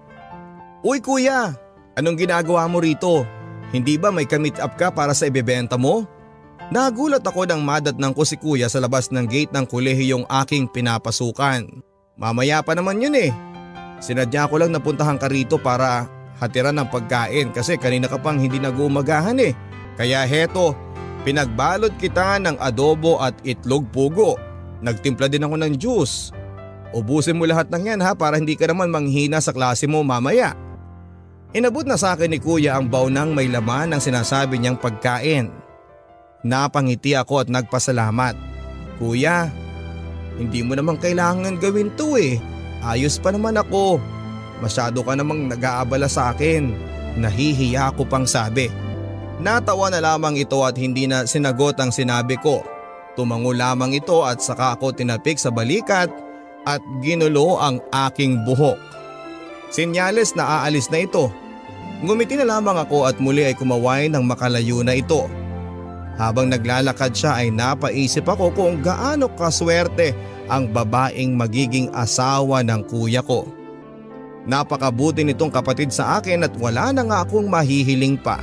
Uy Kuya, anong ginagawa mo rito? Hindi ba may ka-meet up ka para sa ibebenta mo? Nagulat ako nang madatnang ko si Kuya sa labas ng gate ng kolehiyong aking pinapasukan. Mamaya pa naman yun eh. Sinadya ko lang napuntahan ka rito para hatiran ng pagkain kasi kanina ka pang hindi nag-uumagahan eh. Kaya heto, pinagbalot kita ng adobo at itlog pugo. Nagtimpla din ako ng juice. Ubusin mo lahat ng yan ha para hindi ka naman manghina sa klase mo mamaya. Inabot na sa akin ni Kuya ang bawnang may laman ng sinasabi niyang pagkain. Napangiti ako at nagpasalamat. Kuya, hindi mo naman kailangan gawin to eh. Ayos pa naman ako. Masyado ka namang nag-aabala sa akin. Nahihiya ko pang sabi. Natawa na lamang ito at hindi na sinagot ang sinabi ko. Tumango lamang ito at saka ako tinapik sa balikat at ginulo ang aking buhok. Senyales na aalis na ito. Ngumiti na lamang ako at muli ay kumaway ng makalayo na ito. Habang naglalakad siya ay napaisip ako kung gaano kaswerte ang babaeng magiging asawa ng kuya ko. Napakabuti nitong kapatid sa akin at wala na nga akong mahihiling pa.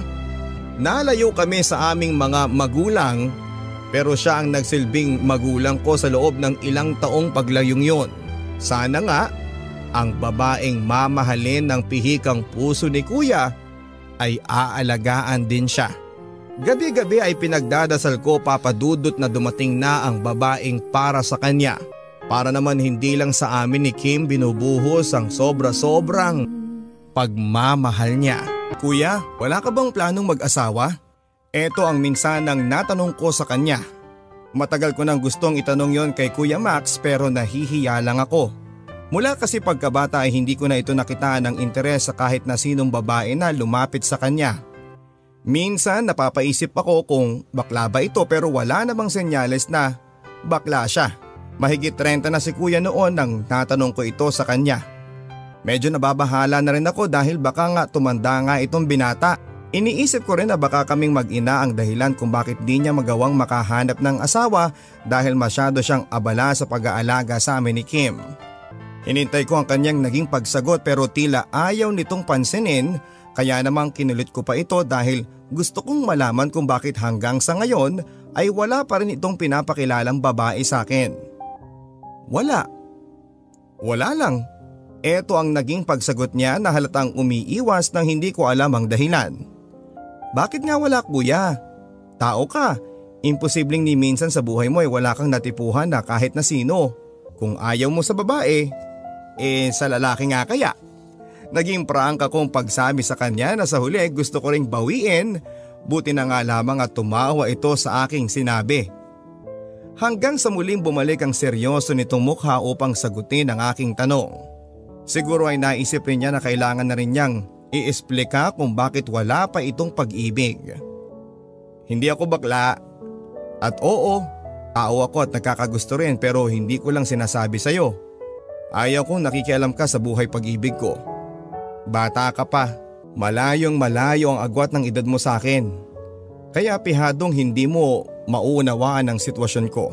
Nalayo kami sa aming mga magulang pero siya ang nagsilbing magulang ko sa loob ng ilang taong paglayong yon. Sana nga ang babaeng mamahalin ng pihikang puso ni Kuya ay aalagaan din siya. Gabi-gabi ay pinagdadasal ko, Papa Dudut, na dumating na ang babaeng para sa kanya. Para naman hindi lang sa amin ni Kim binubuhos ang sobra-sobrang pagmamahal niya. Kuya, wala ka bang planong mag-asawa? Ito ang minsanang natanong ko sa kanya. Matagal ko nang gustong itanong yon kay Kuya Max pero nahihiya lang ako. Mula kasi pagkabata ay hindi ko na ito nakitaan ng interes sa kahit na sinong babae na lumapit sa kanya. Minsan napapaisip ako kung bakla ba ito pero wala namang senyales na bakla siya. Mahigit trenta na si kuya noon nang natanong ko ito sa kanya. Medyo nababahala na rin ako dahil baka nga tumanda nga itong binata. Iniisip ko rin na baka kaming mag-ina ang dahilan kung bakit di niya magawang makahanap ng asawa dahil masyado siyang abala sa pag-aalaga sa amin ni Kim. Hinintay ko ang kanyang naging pagsagot pero tila ayaw nitong pansinin kaya namang kinulit ko pa ito dahil gusto kong malaman kung bakit hanggang sa ngayon ay wala pa rin itong pinapakilalang babae sa akin. Wala. Wala lang. Ito ang naging pagsagot niya na halatang umiiwas nang hindi ko alam ang dahilan. Bakit nga wala kuya? Tao ka. Imposibleng ni minsan sa buhay mo ay wala kang natipuhan na kahit na sino. Kung ayaw mo sa babae, eh sa lalaki nga kaya. Naging prank akong pagsabi sa kanya na sa huli gusto ko ring bawiin. Buti na nga lamang at tumawa ito sa aking sinabi. Hanggang sa muling bumalik ang seryoso nitong mukha upang sagutin ang aking tanong. Siguro ay naisip rin niya na kailangan na rin niyang i-explika kung bakit wala pa itong pag-ibig. Hindi ako bakla. At oo, tao ako at nagkakagusto rin pero hindi ko lang sinasabi sa'yo. Ayaw kong nakikialam ka sa buhay pag-ibig ko. Bata ka pa, malayong malayo ang agwat ng edad mo sa akin. Kaya pihadong hindi mo mauunawaan ang sitwasyon ko.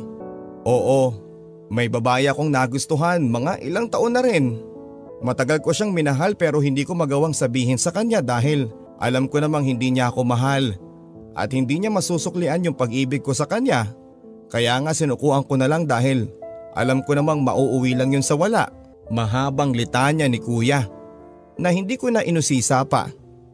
Oo, may babae akong nagustuhan mga ilang taon na rin. Matagal ko siyang minahal pero hindi ko magawang sabihin sa kanya dahil alam ko namang hindi niya ako mahal at hindi niya masusuklian yung pag-ibig ko sa kanya. Kaya nga sinukuan ko na lang dahil alam ko namang mauuwi lang yun sa wala. Mahabang litanya ni kuya na hindi ko na inusisa pa.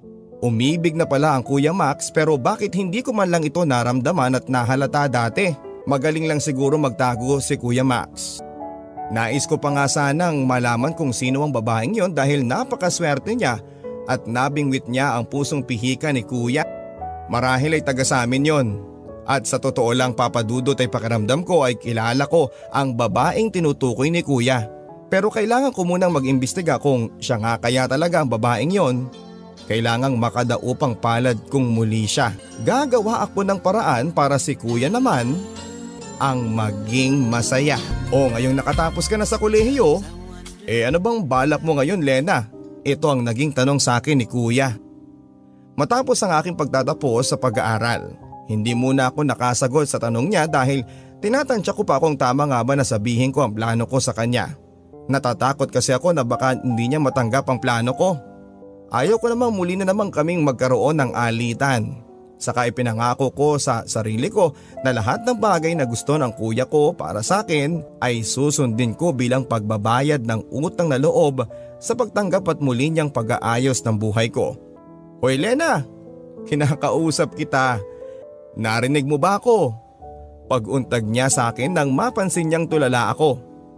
Umibig na pala ang Kuya Max pero bakit hindi ko man lang ito naramdaman at nahalata dati? Magaling lang siguro magtago si Kuya Max. Nais ko pa nga sanang malaman kung sino ang babaeng yon dahil napakaswerte niya at nabingwit niya ang pusong pihika ni kuya. Marahil ay taga sa amin yon. At sa totoo lang papadudot ay pakiramdam ko ay kilala ko ang babaeng tinutukoy ni kuya. Pero kailangan ko munang mag-imbestiga kung siya nga kaya talaga ang babaeng yon. Kailangang makadaupang palad kung muli siya. Gagawa ako ng paraan para si kuya naman ang maging masaya. O ngayong nakatapos ka na sa kolehiyo, eh ano bang balak mo ngayon Lena? Ito ang naging tanong sa akin ni kuya. Matapos ang aking pagtatapos sa pag-aaral, hindi muna ako nakasagot sa tanong niya dahil tinatansya ko pa kung tama nga ba na sabihin ko ang plano ko sa kanya. Natatakot kasi ako na baka hindi niya matanggap ang plano ko. Ayaw ko namang muli na naman kaming magkaroon ng alitan. Saka ipinangako ko sa sarili ko na lahat ng bagay na gusto ng kuya ko para sa akin ay susundin ko bilang pagbabayad ng utang na loob sa pagtanggap at muli niyang pag-aayos ng buhay ko. Hoy Lena, kinakausap kita. Narinig mo ba ako? Pag-untag niya sa akin nang mapansin niyang tulala ako.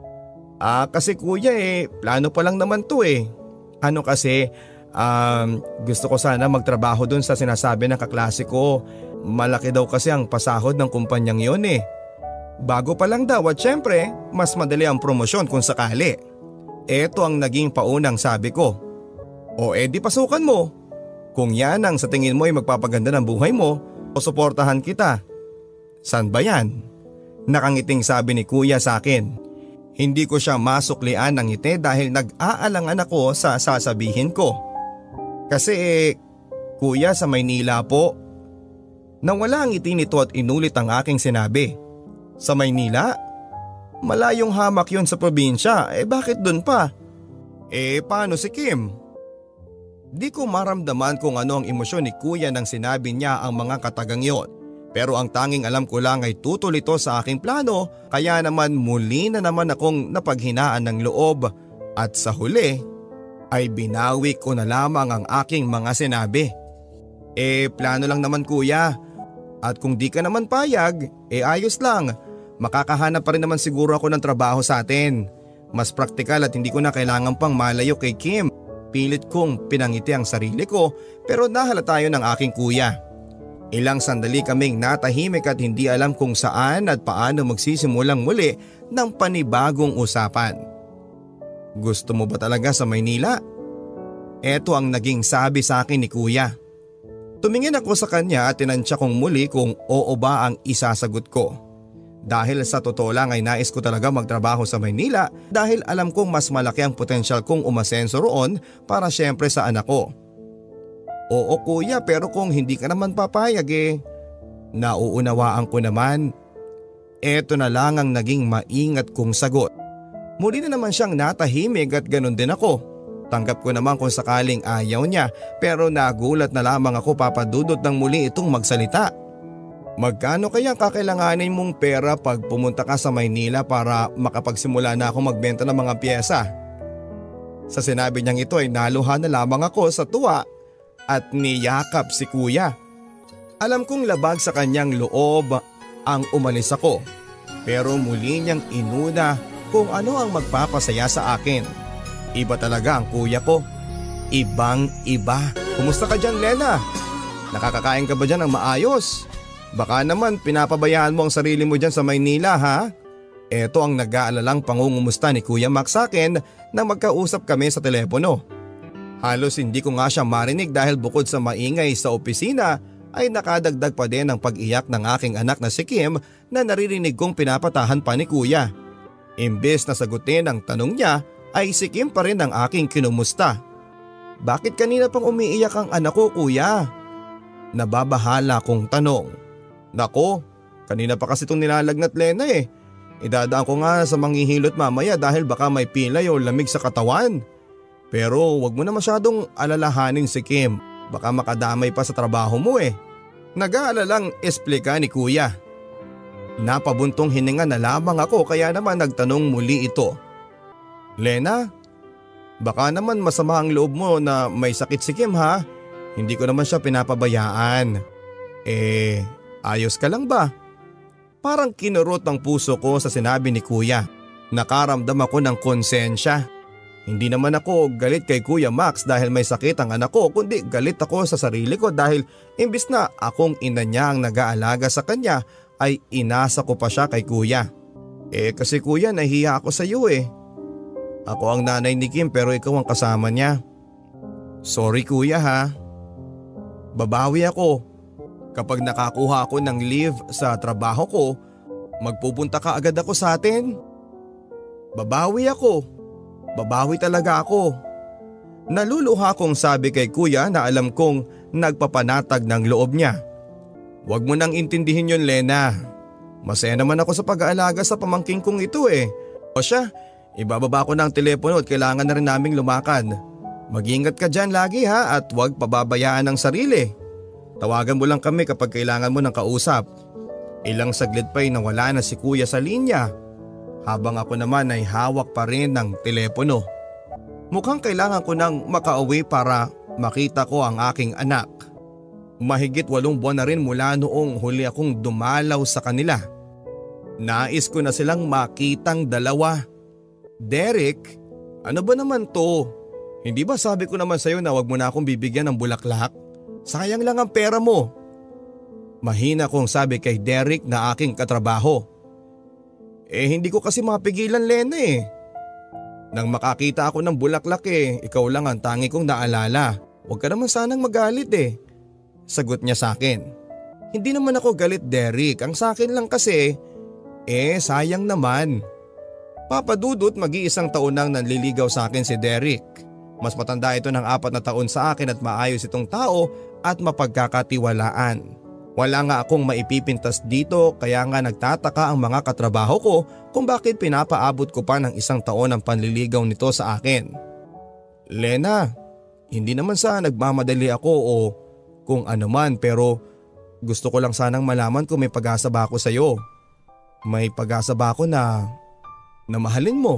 Ah kasi kuya eh, plano pa lang naman to eh. Ano kasi, um, gusto ko sana magtrabaho dun sa sinasabi ng kaklase ko. Malaki daw kasi ang pasahod ng kumpanyang yon eh. Bago pa lang daw at syempre, mas madali ang promosyon kung sakali. Eto ang naging paunang sabi ko. O edi pasukan mo. Kung yan ang sa tingin mo ay magpapaganda ng buhay mo, o suportahan kita. San ba yan? Nakangiting sabi ni kuya sa akin. Hindi ko siya masuklian ng ngiti dahil nag-aalangan ako sa sasabihin ko. Kasi eh, kuya sa Maynila po. Nawala ang ngiti nito at inulit ang aking sinabi. Sa Maynila? Malayong hamak yun sa probinsya, eh bakit dun pa? Eh paano si Kim? Di ko maramdaman kung ano ang emosyon ni kuya nang sinabi niya ang mga katagang yon. Pero ang tanging alam ko lang ay tutol ito sa aking plano kaya naman muli na naman akong napaghinaan ng loob at sa huli ay binawi ko na lamang ang aking mga sinabi. Eh plano lang naman kuya at kung di ka naman payag eh ayos lang, makakahanap pa rin naman siguro ako ng trabaho sa atin. Mas praktikal at hindi ko na kailangan pang malayo kay Kim. Pilit kong pinangiti ang sarili ko pero nahalata yun ng aking kuya. Ilang sandali kaming natahimik at hindi alam kung saan at paano magsisimulang muli ng panibagong usapan. Gusto mo ba talaga sa Maynila? Eto ang naging sabi sa akin ni kuya. Tumingin ako sa kanya at tinansya kong muli kung oo ba ang isasagot ko. Dahil sa totoo lang ay nais ko talaga magtrabaho sa Maynila dahil alam kong mas malaki ang potensyal kong umasenso roon para syempre sa anak ko. Oo kuya, pero kung hindi ka naman papayag eh. Nauunawaan ko naman. Eto na lang ang naging maingat kong sagot. Muli na naman siyang natahimik at ganun din ako. Tanggap ko naman kung sakaling ayaw niya pero nagulat na lamang ako papadudot ng muli itong magsalita. Magkano kaya kakailanganin mong pera pag pumunta ka sa Maynila para makapagsimula na ako magbenta ng mga pyesa? Sa sinabi niyang ito ay naluha na lamang ako sa tuwa at niyakap si kuya. Alam kong labag sa kanyang loob ang umalis ako pero muli niyang inuna kung ano ang magpapasaya sa akin. Iba talaga ang kuya ko. Ibang iba. Kumusta ka dyan, Lena? Nakakakain ka ba dyan ng maayos? Baka naman pinapabayaan mo ang sarili mo dyan sa Maynila ha? Ito ang nag-aalalang pangungumusta ni Kuya Max sa akin nang magkausap kami sa telepono. Halos hindi ko nga siya marinig dahil bukod sa maingay sa opisina ay nakadagdag pa din ang pag-iyak ng aking anak na si Kim na naririnig kong pinapatahan pa ni Kuya. Imbes na sagutin ang tanong niya ay si Kim pa rin ang aking kinumusta. Bakit kanina pang umiiyak ang anak ko kuya? Nababahala kong tanong. Nako, kanina pa kasi itong nilalagnat Lena eh. Idadaan ko nga sa manghihilot mamaya dahil baka may pilay o lamig sa katawan. Pero wag mo na masyadong alalahanin si Kim. Baka makadamay pa sa trabaho mo eh. Nag-aalalang esplika ni kuya. Napabuntong hininga na lamang ako kaya naman nagtanong muli ito. Lena, baka naman masama ang loob mo na may sakit si Kim ha? Hindi ko naman siya pinapabayaan. Eh, ayos ka lang ba? Parang kinurot ang puso ko sa sinabi ni kuya. Nakaramdam ako ng konsensya. Hindi naman ako galit kay Kuya Max dahil may sakit ang anak ko kundi galit ako sa sarili ko dahil imbis na akong ina niya ang nag-aalaga sa kanya ay inasa ko pa siya kay kuya. Eh kasi kuya nahihiya ako sa iyo eh. Ako ang nanay ni Kim pero ikaw ang kasama niya. Sorry kuya ha. Babawi ako. Kapag nakakuha ako ng leave sa trabaho ko, magpupunta ka agad ako sa atin. Babawi ako. Babawi talaga ako. Naluluha kong sabi kay kuya na alam kong nagpapanatag ng loob niya. Huwag mo nang intindihin yon Lena. Masaya naman ako sa pag-aalaga sa pamangking kong ito eh. O siya, ibababa ko ng telepono at kailangan na rin naming lumakad. Mag-ingat ka dyan lagi ha at huwag pababayaan ang sarili. Tawagan mo lang kami kapag kailangan mo ng kausap. Ilang saglit pa'y nawala na si kuya sa linya. Habang ako naman ay hawak pa rin ng telepono. Mukhang kailangan ko nang makauwi para makita ko ang aking anak. Mahigit walong buwan na rin mula noong huli akong dumalaw sa kanila. Nais ko na silang makitang dalawa. Derek, ano ba naman to? Hindi ba sabi ko naman sa'yo na wag mo na akong bibigyan ng bulaklak? Sayang lang ang pera mo. Mahina kong sabi kay Derek na aking katrabaho. Eh hindi ko kasi mapigilan Lena eh. Nang makakita ako ng bulaklak eh, ikaw lang ang tangi kong naalala. Huwag ka naman sanang magalit eh. Sagot niya sa akin. Hindi naman ako galit Derek, ang sa akin lang kasi, eh sayang naman. Papadudot mag-iisang taon nang nanliligaw sa akin si Derek. Mas matanda ito ng apat na taon sa akin at maayos itong tao at mapagkakatiwalaan. Wala nga akong maipipintas dito kaya nga nagtataka ang mga katrabaho ko kung bakit pinapaabot ko pa ng isang taon ang panliligaw nito sa akin. Lena, hindi naman sa nagmamadali ako o kung ano man pero gusto ko lang sanang malaman kung may pag-asa ba ako sa iyo. May pag-asa ba ako na, na mahalin mo?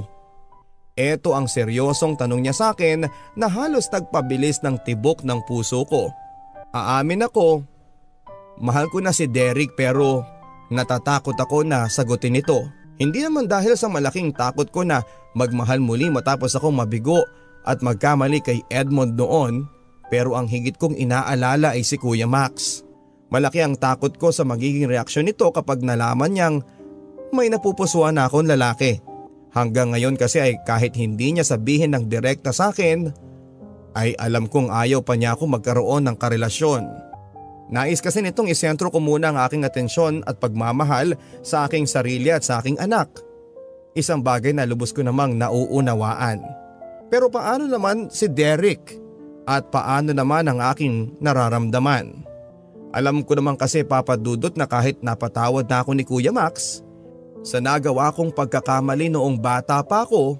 Ito ang seryosong tanong niya sa akin na halos nagpabilis ng tibok ng puso ko. Aamin ako. Mahal ko na si Derek pero natatakot ako na sagutin ito. Hindi naman dahil sa malaking takot ko na magmahal muli matapos akong mabigo at magkamali kay Edmond noon, pero ang higit kong inaalala ay si Kuya Max. Malaki ang takot ko sa magiging reaksyon nito kapag nalaman niyang may napupusuan na akong lalaki. Hanggang ngayon kasi ay kahit hindi niya sabihin ng direkta sa akin, ay alam kong ayaw pa niya ako magkaroon ng karelasyon. Nais kasi nitong isentro ko muna ang aking atensyon at pagmamahal sa aking sarili at sa aking anak. Isang bagay na lubos ko namang nauunawaan. Pero paano naman si Derek? At paano naman ang aking nararamdaman? Alam ko naman kasi Papa Dudut na kahit napatawad na ako ni Kuya Max sa nagawa kong pagkakamali noong bata pa ako,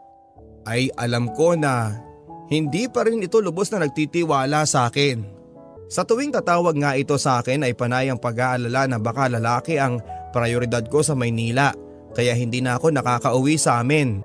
ay alam ko na hindi pa rin ito lubos na nagtitiwala sa akin. Sa tuwing tatawag nga ito sa akin ay panay ang pag-aalala na baka lalaki ang prioridad ko sa Maynila kaya hindi na ako nakakauwi sa amin.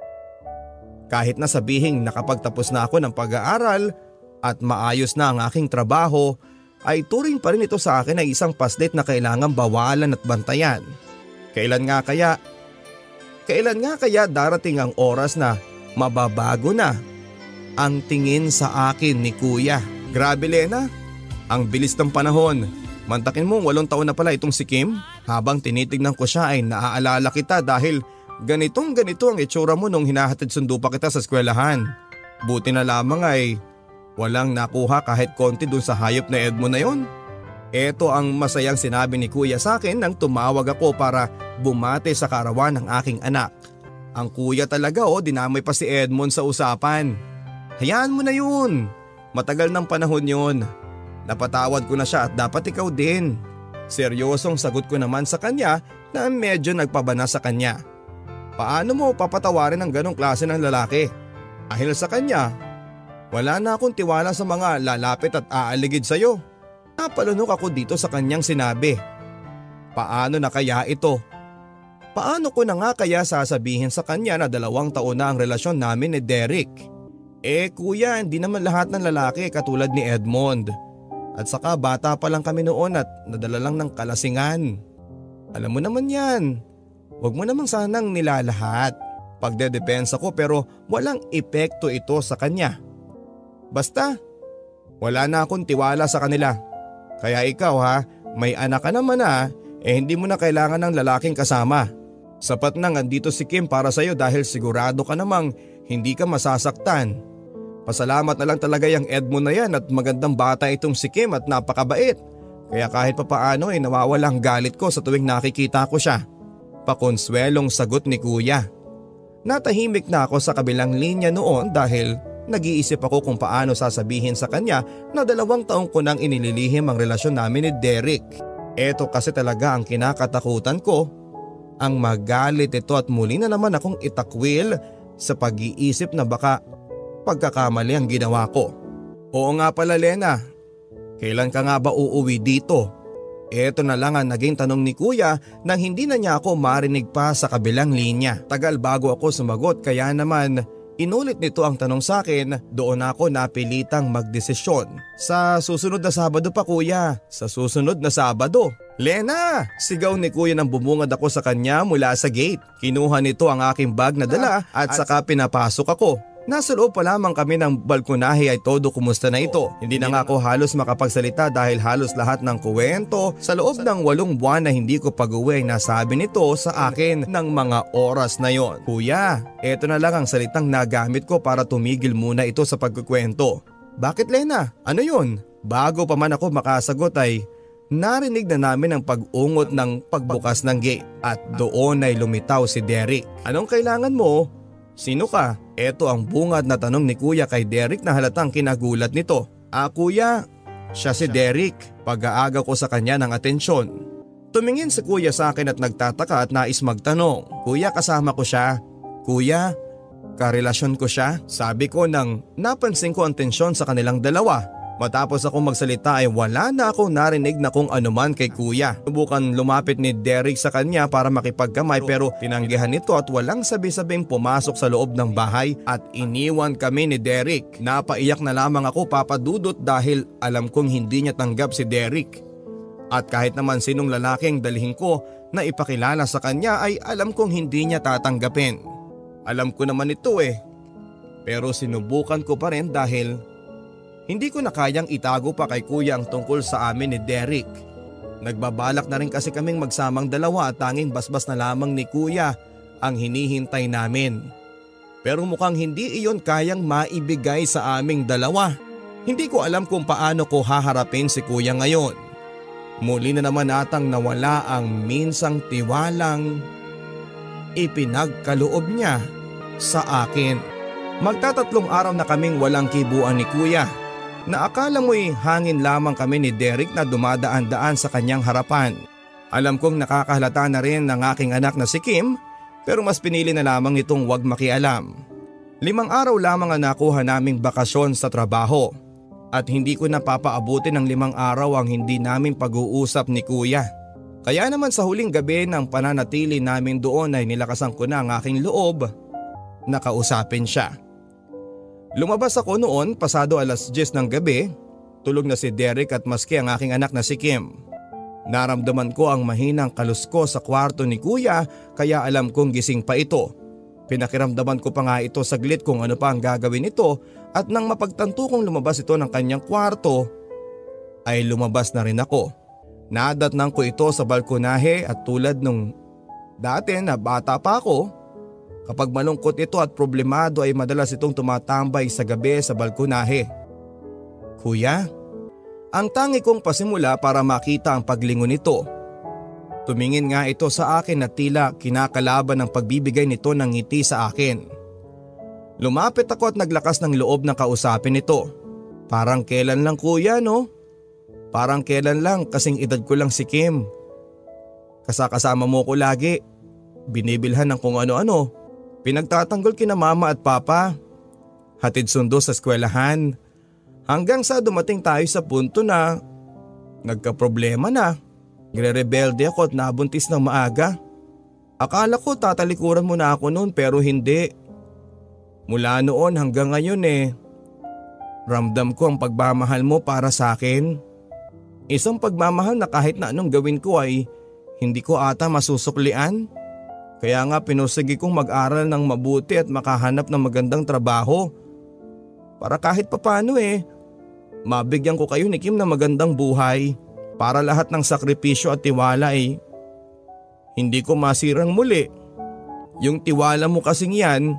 Kahit na sabihing nakapagtapos na ako ng pag-aaral at maayos na ang aking trabaho, ay turing pa rin ito sa akin ay isang paslit na kailangang bawalan at bantayan. Kailan nga kaya? Kailan nga kaya darating ang oras na mababago na ang tingin sa akin ni Kuya? Grabe Lena, ang bilis ng panahon. Mantakin mo walong taon na pala itong si Kim. Habang tinitignan ko siya ay naaalala kita dahil ganitong ganito ang itsura mo nung hinahatid sundo pa kita sa eskwelahan. Buti na lamang ay walang nakuha kahit konti dun sa hayop na Edmond na yon. Ito ang masayang sinabi ni Kuya sa akin nang tumawag ako para bumate sa karawan ng aking anak. Ang kuya talaga o dinamay pa si Edmond sa usapan. Hayaan mo na yun. Matagal ng panahon yon. Napatawad ko na siya at dapat ikaw din. Seryosong sagot ko naman sa kanya na medyo nagpabana sa kanya. Paano mo papatawarin ang ganong klase ng lalaki? Dahil sa kanya, wala na akong tiwala sa mga lalapit at aaligid sa'yo. Napalunok ako dito sa kanyang sinabi. Paano na kaya ito? Paano ko na nga kaya sasabihin sa kanya na dalawang taon na ang relasyon namin ni Derek? Eh kuya, hindi naman lahat ng lalaki katulad ni Edmond. At saka bata pa lang kami noon at nadala lang ng kalasingan. Alam mo naman yan. Huwag mo namang sanang nilalahat. Pagdedepensa ko pero walang epekto ito sa kanya. Basta, wala na akong tiwala sa kanila. Kaya ikaw ha, may anak ka naman ha, eh hindi mo na kailangan ng lalaking kasama. Sapat na andito si Kim para sa'yo dahil sigurado ka namang hindi ka masasaktan. Pasalamat na lang talaga yung Edmond na yan at magandang bata itong si Kim at napakabait. Kaya kahit papaano ay nawawalang galit ko sa tuwing nakikita ko siya. Pakonswelong sagot ni Kuya. Natahimik na ako sa kabilang linya noon dahil nag-iisip ako kung paano sasabihin sa kanya na dalawang taong ko nang inililihim ang relasyon namin ni Derek. Eto kasi talaga ang kinakatakutan ko. Ang magalit ito at muli na naman akong itakwil sa pag-iisip na baka pagkakamali ang ginawa ko. Oo nga pala Lena, kailan ka nga ba uuwi dito? Ito na lang ang naging tanong ni Kuya nang hindi na niya ako marinig pa sa kabilang linya. Tagal bago ako sumagot kaya naman inulit nito ang tanong sa akin, doon ako napilitang magdesisyon. Sa susunod na Sabado pa Kuya, sa susunod na Sabado. Lena! Sigaw ni Kuya nang bumungad ako sa kanya mula sa gate. Kinuha nito ang aking bag na dala at saka pinapasok ako. Nasa loob pa lamang kami ng balkonahe ay todo kumusta na ito. Hindi na nga ako halos makapagsalita dahil halos lahat ng kuwento sa loob ng walong buwan na hindi ko pag-uwi ay nasabi nito sa akin ng mga oras na yon. Kuya, eto na lang ang salitang nagamit ko para tumigil muna ito sa pagkukwento. Bakit Lena? Ano yun? Bago pa man ako makasagot ay narinig na namin ang pag-ungot ng pagbukas ng gate at doon ay lumitaw si Derek. Anong kailangan mo? Sino ka? Eto ang bungad na tanong ni Kuya kay Derek na halatang kinagulat nito. Ah Kuya, siya si Derek. Pag-aaga ko sa kanya ng atensyon. Tumingin si Kuya sa akin at nagtataka at nais magtanong. Kuya, kasama ko siya. Kuya, karelasyon ko siya. Sabi ko nang napansin ko ang tensyon sa kanilang dalawa. Matapos ako magsalita ay wala na akong narinig na kung anuman kay Kuya. Subukan lumapit ni Derek sa kanya para makipagkamay pero tinanggihan nito at walang sabi-sabing pumasok sa loob ng bahay at iniwan kami ni Derek. Napaiyak na lamang ako Papa Dudut dahil alam kong hindi niya tanggap si Derek. At kahit naman sinong lalaking dalhin ko na ipakilala sa kanya ay alam kong hindi niya tatanggapin. Alam ko naman ito eh. Pero sinubukan ko pa rin dahil hindi ko na kayang itago pa kay Kuya ang tungkol sa amin ni Derek. Nagbabalak na rin kasi kaming magsamang dalawa at tanging basbas na lamang ni Kuya ang hinihintay namin. Pero mukhang hindi iyon kayang maibigay sa aming dalawa. Hindi ko alam kung paano ko haharapin si Kuya ngayon. Muli na naman atang nawala ang minsang tiwalang ipinagkaloob niya sa akin. Magtatatlong araw na kaming walang kibuan ni Kuya, na akala mo'y hangin lamang kami ni Derek na dumadaan-daan sa kanyang harapan. Alam kong nakakahalata na rin ng aking anak na si Kim, pero mas pinili na lamang itong wag makialam. Limang araw lamang ang nakuha naming bakasyon sa trabaho, at hindi ko napapaabutin ng limang araw ang hindi namin pag-uusap ni Kuya. Kaya naman sa huling gabi ng pananatili namin doon ay nilakasan ko na ang aking loob na kausapin siya. Lumabas ako noon pasado alas diyes ng gabi, tulog na si Derek at maski ang aking anak na si Kim. Naramdaman ko ang mahinang kalusko sa kwarto ni Kuya, kaya alam kong gising pa ito. Pinakiramdaman ko pa nga ito saglit kung ano pa ang gagawin nito, at nang mapagtanto kong lumabas ito ng kanyang kwarto ay lumabas na rin ako. Nadatnang ko ito sa balkonahe at tulad nung dati na bata pa ako, kapag malungkot ito at problemado ay madalas itong tumatambay sa gabi sa balkonahe. Kuya, ang tangi kong pasimula para makita ang paglingon nito. Tumingin nga ito sa akin at tila kinakalaban ng pagbibigay nito ng ngiti sa akin. Lumapit ako at naglakas ng loob na kausapin ito. Parang kailan lang kuya, no? Parang kailan lang, kasing edad ko lang si Kim. Kasakasama mo ko lagi. Binibilhan ng kung ano-ano. Pinagtatanggol kina mama at papa. Hatid sundo sa eskwelahan. Hanggang sa dumating tayo sa punto na nagka-problema na. Nagre-rebelde ako at nabuntis ng maaga. Akala ko tatalikuran mo na ako noon, pero hindi. Mula noon hanggang ngayon eh, ramdam ko ang pagmamahal mo para sa akin. Isang pagmamahal na kahit na anong gawin ko ay hindi ko ata masusuklian. Kaya nga pinursige kong mag-aral ng mabuti at makahanap ng magandang trabaho. Para kahit papano eh, mabigyan ko kayo ni Kim ng magandang buhay. Para lahat ng sakripisyo at tiwala ay hindi ko masirang muli. Yung tiwala mo kasing yan,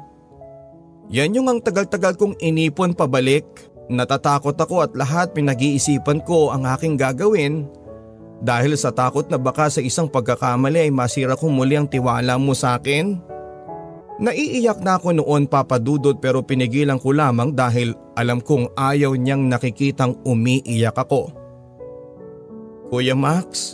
yan yung ang tagal-tagal kong inipon pabalik. Natatakot ako at lahat pinag-iisipan ko ang aking gagawin dahil sa takot na baka sa isang pagkakamali ay masira ko muli ang tiwala mo sa akin. Naiiyak na ako noon, Papa Dudut, pero pinigilan ko lamang dahil alam kong ayaw niyang nakikitang umiiyak ako. Kuya Max,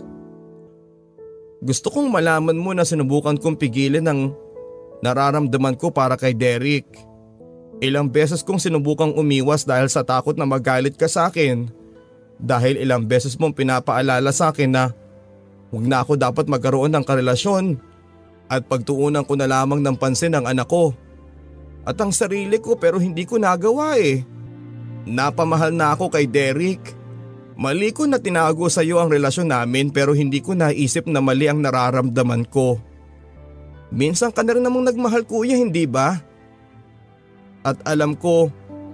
gusto kong malaman mo na sinubukan kong pigilan ang nararamdaman ko para kay Derek. Ilang beses kong sinubukang umiwas dahil sa takot na magalit ka sa akin. Dahil ilang beses mong pinapaalala sa akin na huwag na ako dapat magkaroon ng karelasyon at pagtuunan ko na lamang ng pansin ang anak ko at ang sarili ko, pero hindi ko nagawa eh. Napamahal na ako kay Derek. Mali ko na tinago sa iyo ang relasyon namin, pero hindi ko naisip na mali ang nararamdaman ko. Minsan ka na rin namang nagmahal kuya, hindi ba? At alam ko,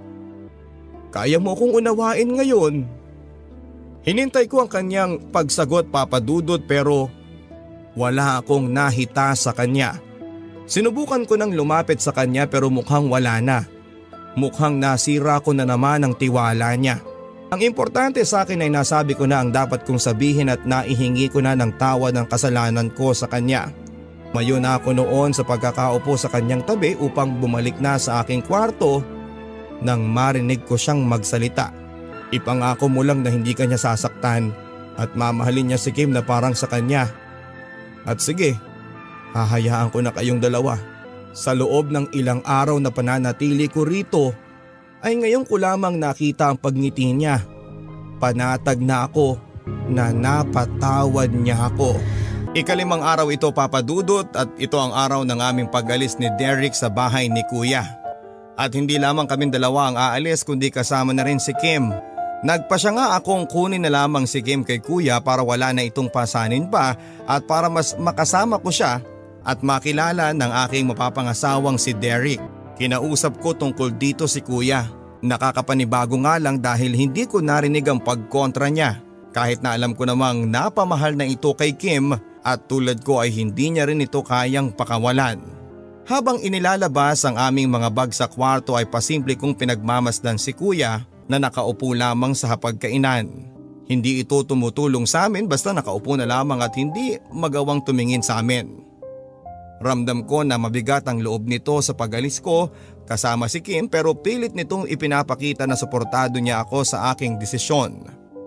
kaya mo kong unawain ngayon. Hinintay ko ang kanyang pagsagot, Papa Dudut, pero wala akong nahita sa kanya. Sinubukan ko nang lumapit sa kanya pero mukhang wala na. Mukhang nasira ko na naman ang tiwala niya. Ang importante sa akin ay nasabi ko na ang dapat kong sabihin at naihingi ko na ng tawad ng kasalanan ko sa kanya. Mayon ako noon sa pagkakaupo sa kanyang tabi upang bumalik na sa aking kwarto nang marinig ko siyang magsalita. Ipangako mo lang na hindi kanya sasaktan at mamahalin niya si Kim na parang sa kanya. At sige, hahayaan ko na kayong dalawa. Sa loob ng ilang araw na pananatili ko rito ay ngayon ko lamang nakita ang pagngiti niya. Panatag na ako na napatawad niya ako. Ikalimang araw ito, Papa Dudut, at ito ang araw ng aming pag-alis ni Derek sa bahay ni Kuya. At hindi lamang kaming dalawa ang aalis kundi kasama na rin si Kim. Nagpasya nga akong kunin na lamang si Kim kay Kuya para wala na itong pasanin pa at para mas makasama ko siya at makilala ng aking mapapangasawang si Derek. Kinausap ko tungkol dito si Kuya. Nakakapanibago nga lang dahil hindi ko narinig ang pagkontra niya. Kahit na alam ko namang napamahal na ito kay Kim at tulad ko ay hindi niya rin ito kayang pakawalan. Habang inilalabas ang aming mga bag sa kwarto ay pasimple kong pinagmamasdan si Kuya na nakaupo lamang sa hapagkainan. Hindi ito tumutulong sa amin basta nakaupo na lamang at hindi magawang tumingin sa amin. Ramdam ko na mabigat ang loob nito sa pag-alis ko kasama si Kim pero pilit nitong ipinapakita na suportado niya ako sa aking desisyon.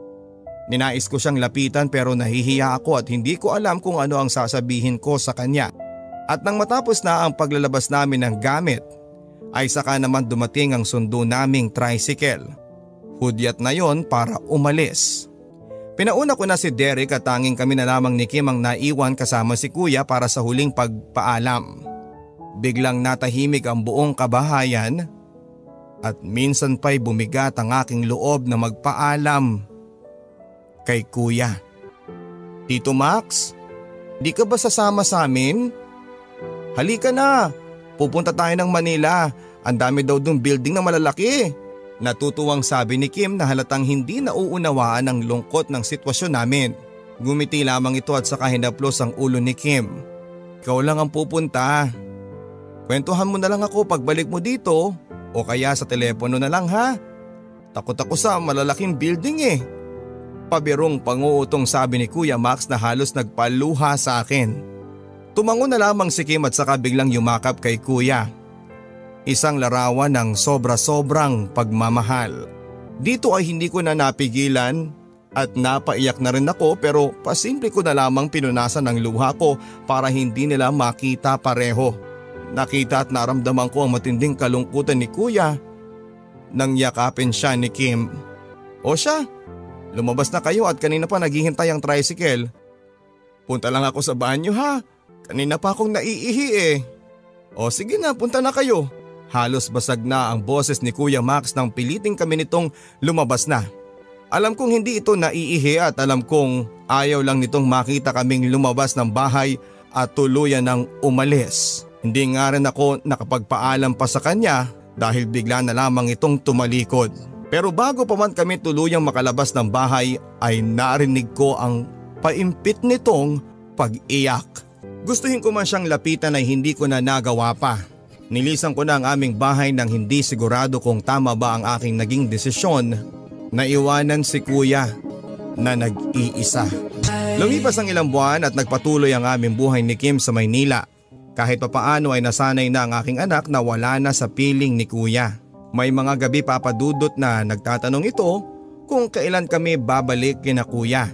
Ninais ko siyang lapitan pero nahihiya ako at hindi ko alam kung ano ang sasabihin ko sa kanya. At nang matapos na ang paglalabas namin ng gamit, ay saka naman dumating ang sundo naming tricycle. Hudyat na yon para umalis. Pinauna ko na si Derek at tanging kami na lamang ni Kim ang naiwan kasama si Kuya para sa huling pagpaalam. Biglang natahimik ang buong kabahayan at minsan pa'y bumigat ang aking loob na magpaalam kay Kuya. Tito Max, di ka ba sasama sa amin? Halika na, pupunta tayo ng Manila. Ang dami daw dong building na malalaki. Natutuwang sabi ni Kim na halatang hindi nauunawaan ang lungkot ng sitwasyon namin. Gumiti lamang ito at saka hinaplos ang ulo ni Kim. Ikaw lang ang pupunta. Kwentuhan mo na lang ako pagbalik mo dito o kaya sa telepono na lang ha. Takot ako sa malalaking building eh. Pabirong panguutong sabi ni Kuya Max na halos nagpaluha sa akin. Tumango na lamang si Kim at saka biglang yumakap kay Kuya. Isang larawan ng sobra-sobrang pagmamahal. Dito ay hindi ko na napigilan at napaiyak na rin ako pero pasimple ko na lamang pinunasan ang luha ko para hindi nila makita pareho. Nakita at naramdaman ko ang matinding kalungkutan ni Kuya nang yakapin siya ni Kim. O siya, lumabas na kayo at kanina pa naghihintay ang tricycle. Punta lang ako sa banyo ha, kanina pa akong naiihi eh. O sige na, punta na kayo. Halos basag na ang boses ni Kuya Max nang piliting kami nitong lumabas na. Alam kong hindi ito naiihi at alam kong ayaw lang nitong makita kaming lumabas ng bahay at tuluyan ng umalis. Hindi nga rin ako nakapagpaalam pa sa kanya dahil bigla na lamang itong tumalikod. Pero bago pa man kami tuluyang makalabas ng bahay ay narinig ko ang paimpit nitong pag-iyak. Gustuhin ko man siyang lapitan ay hindi ko na nagawa pa. Nilisan ko na ang aming bahay nang hindi sigurado kung tama ba ang aking naging desisyon na iwanan si Kuya na nag-iisa. Lumipas ang ilang buwan at nagpatuloy ang aming buhay ni Kim sa Maynila. Kahit papaano ay nasanay na ang aking anak na wala na sa piling ni Kuya. May mga gabi papadudot na nagtatanong ito kung kailan kami babalik kina Kuya.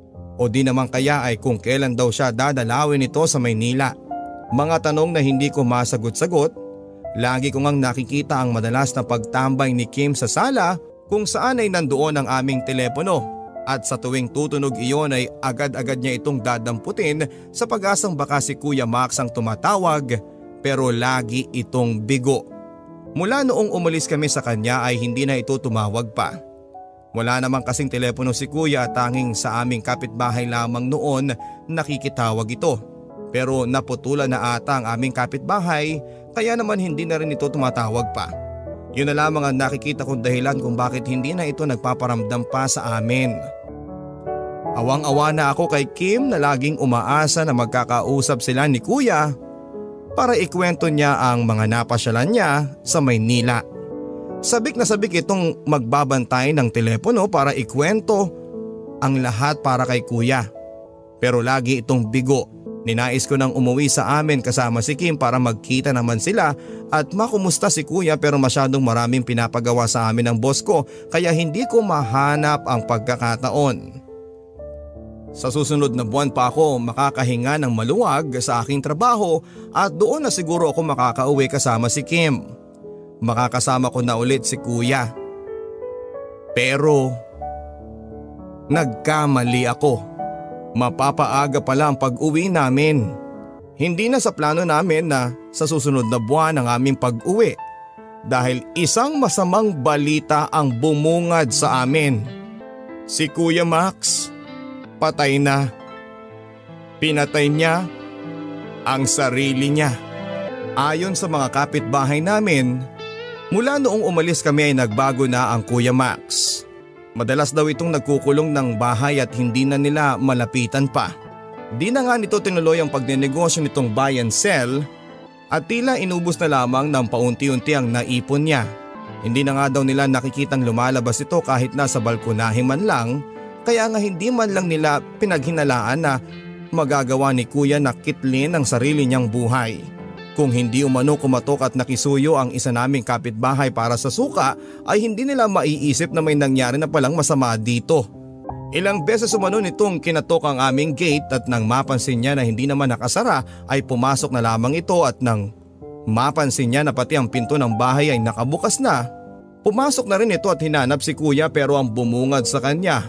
O di naman kaya ay kung kailan daw siya dadalawin ito sa Maynila. Mga tanong na hindi ko masagot-sagot. Lagi ko ngang nakikita ang madalas na pagtambay ni Kim sa sala kung saan ay nandoon ang aming telepono. At sa tuwing tutunog iyon ay agad-agad niya itong dadamputin sa pag-asang baka si Kuya Max ang tumatawag pero lagi itong bigo. Mula noong umalis kami sa kanya ay hindi na ito tumawag pa. Wala namang kasing telepono si Kuya at tanging sa aming kapitbahay lamang noon nakikitawag ito. Pero naputulan na ata ang aming kapitbahay kaya naman hindi na rin ito tumatawag pa. Yun na lamang ang nakikita kong dahilan kung bakit hindi na ito nagpaparamdam pa sa amin. Awang-awa na ako kay Kim na laging umaasa na magkakausap sila ni Kuya para ikwento niya ang mga napasyalan niya sa Maynila. Sabik na sabik itong magbabantay ng telepono para ikwento ang lahat para kay Kuya. Pero lagi itong bigo. Ninais ko nang umuwi sa amin kasama si Kim para magkita naman sila at makumusta si Kuya pero masyadong maraming pinapagawa sa amin ng boss ko kaya hindi ko mahanap ang pagkakataon. Sa susunod na buwan pa ako makakahinga ng maluwag sa aking trabaho at doon na siguro ako makakauwi kasama si Kim. Makakasama ko na ulit si Kuya. Pero nagkamali ako. Mapapaaga pala ang pag-uwi namin. Hindi na sa plano namin na sa susunod na buwan ang aming pag-uwi dahil isang masamang balita ang bumungad sa amin. Si Kuya Max, patay na. Pinatay niya ang sarili niya. Ayon sa mga kapitbahay namin, mula noong umalis kami ay nagbago na ang Kuya Max. Madalas daw itong nagkukulong ng bahay at hindi na nila malapitan pa. Di na nga nito tinuloy ang pagnenegosyo nitong buy and sell at tila inubos na lamang ng paunti-unti ang naipon niya. Hindi na nga daw nila nakikitang lumalabas ito kahit nasa balkonahe man lang Kaya nga hindi man lang nila pinaghinalaan na magagawa ni kuya na kitlin ang sarili niyang buhay. Kung hindi umano kumatok at nakisuyo ang isa naming kapitbahay para sa suka ay hindi nila maiisip na may nangyari na palang masama dito. Ilang beses umano nitong kinatok ang aming gate at nang mapansin niya na hindi naman nakasara ay pumasok na lamang ito at nang mapansin niya na pati ang pinto ng bahay ay nakabukas na, pumasok na rin ito at hinanap si kuya pero ang bumungad sa kanya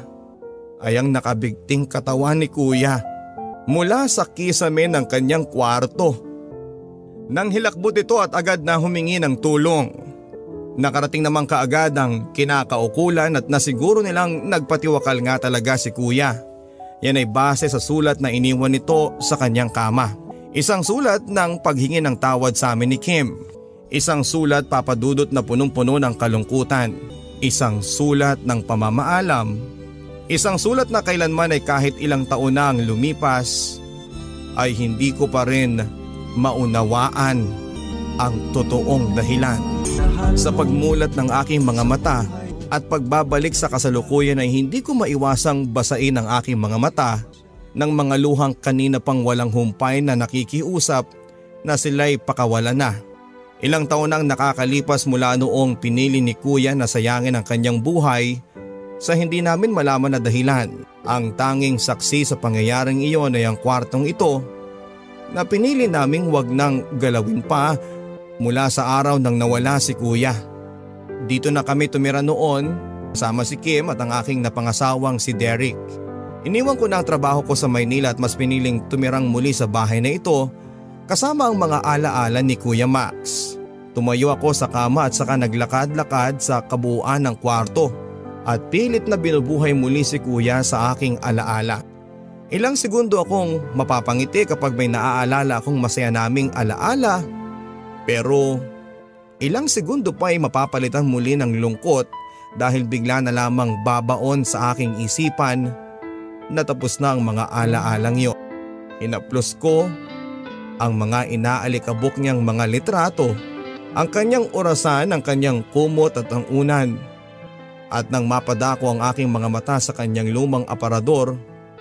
ay ang nakabigting katawan ni kuya mula sa kisame ng kanyang kwarto. Nang hilakbot ito at agad na humingi ng tulong. Nakarating naman kaagad ang kinakaukulan at nasiguro nilang nagpatiwakal nga talaga si kuya. Yan ay base sa sulat na iniwan nito sa kanyang kama. Isang sulat ng paghingi ng tawad sa amin ni Kim. Isang sulat papadudot na punong-puno ng kalungkutan. Isang sulat ng pamamaalam. Isang sulat na kailanman ay kahit ilang taon na ang lumipas ay hindi ko pa rin maunawaan ang totoong dahilan. Sa pagmulat ng aking mga mata at pagbabalik sa kasalukuyan ay hindi ko maiwasang basain ang aking mga mata ng mga luhang kanina pang walang humpay na nakikiusap na sila'y pakawalan na. Ilang taon nang nakakalipas mula noong pinili ni kuya na sayangin ang kanyang buhay sa hindi namin malaman na dahilan. Ang tanging saksi sa pangyayaring iyon ay ang kwartong ito na pinili naming wag nang galawin pa mula sa araw nang nawala si kuya. Dito na kami tumira noon kasama si Kim at ang aking napangasawang si Derek. Iniwan ko na ang trabaho ko sa Maynila at mas piniling tumirang muli sa bahay na ito kasama ang mga alaala ni Kuya Max. Tumayo ako sa kama at saka naglakad-lakad sa kabuuan ng kwarto at pilit na binubuhay muli si kuya sa aking alaala. Ilang segundo akong mapapangiti kapag may naaalala akong masaya naming alaala, pero ilang segundo pa ay mapapalitan muli ng lungkot dahil bigla na lamang babaon sa aking isipan na tapos na ang mga alaalang yun. Hinaplos ko ang mga inaalikabok niyang mga litrato, ang kanyang orasan, ang kanyang kumot at ang unan. At nang mapadako ang aking mga mata sa kanyang lumang aparador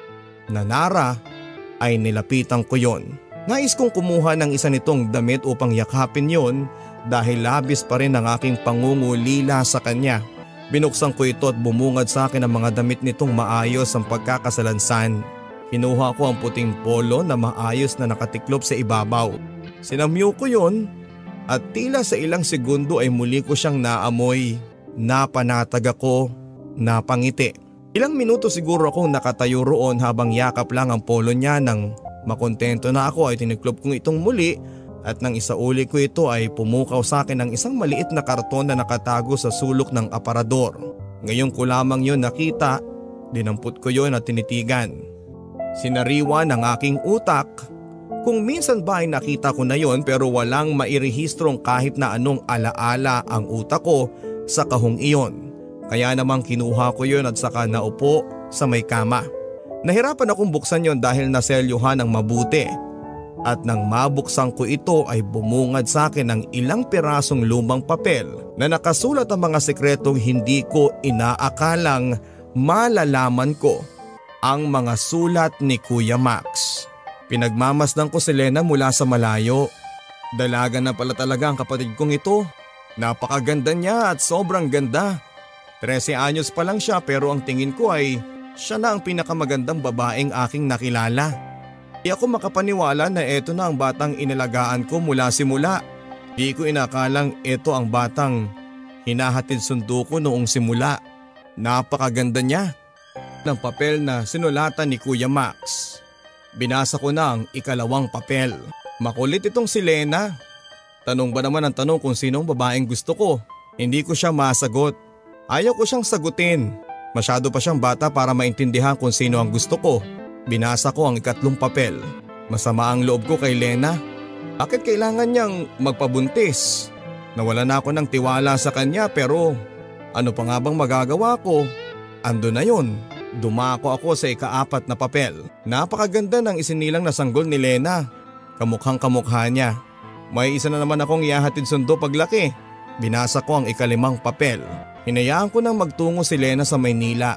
na Nara ay nilapitan ko yon. Nais kong kumuha ng isa nitong damit upang yakapin yon dahil labis pa rin ang aking pangungulila sa kanya. Binuksan ko ito at bumungad sa akin ang mga damit nitong maayos ang pagkakasalansan. Kinuha ko ang puting polo na maayos na nakatiklop sa ibabaw. Sinamyo ko yon at tila sa ilang segundo ay muli ko siyang naamoy. Napanatag ako, napangiti. Ilang minuto siguro akong nakatayo roon habang yakap lang ang polo niya. Nang makontento na ako ay tiniklop kong itong muli at nang isauli ko ito ay pumukaw sa akin ng isang maliit na karton na nakatago sa sulok ng aparador. Ngayon ko lamang yon nakita, dinampot ko yon at tinitigan. Sinariwa ng aking utak kung minsan ba ay nakita ko na yon pero walang mairehistrong kahit na anong alaala ang utak ko sa kahong iyon. Kaya namang kinuha ko yon at saka naupo sa may kama. Nahirapan akong buksan yon dahil naselyuhan ng mabuti. At nang mabuksan ko ito ay bumungad sa akin ng ilang pirasong lumang papel na nakasulat ang mga sekretong hindi ko inaakalang malalaman ko. Ang mga sulat ni Kuya Max. Pinagmamasdan ko si Lena mula sa malayo. Dalaga na pala talaga ang kapatid kong ito. Napakaganda niya at sobrang ganda. trese anyos pa lang siya pero ang tingin ko ay siya na ang pinakamagandang babaeng aking nakilala. Di ako makapaniwala na eto na ang batang inalagaan ko mula simula. Di ko inakalang eto ang batang hinahatid sundo ko noong simula. Napakaganda niya. Ng papel na sinulatan ni Kuya Max. Binasa ko na ang ikalawang papel. Makulit itong si Lena. Tanong ba naman ang tanong kung sinong babaeng gusto ko? Hindi ko siya masagot. Ayaw ko siyang sagutin. Masyado pa siyang bata para maintindihan kung sino ang gusto ko. Binasa ko ang ikatlong papel. Masama ang loob ko kay Lena. Bakit kailangan niyang magpabuntis? Nawala na ako ng tiwala sa kanya pero ano pa nga bang magagawa ko? Ando na yun. Dumako ako sa ikaapat na papel. Napakaganda ng isinilang na sanggol ni Lena. Kamukhang kamukha niya. May isa na naman akong ihahatid sundo paglaki. Binasa ko ang ikalimang papel. Hinayaan ko nang magtungo si Lena sa Maynila.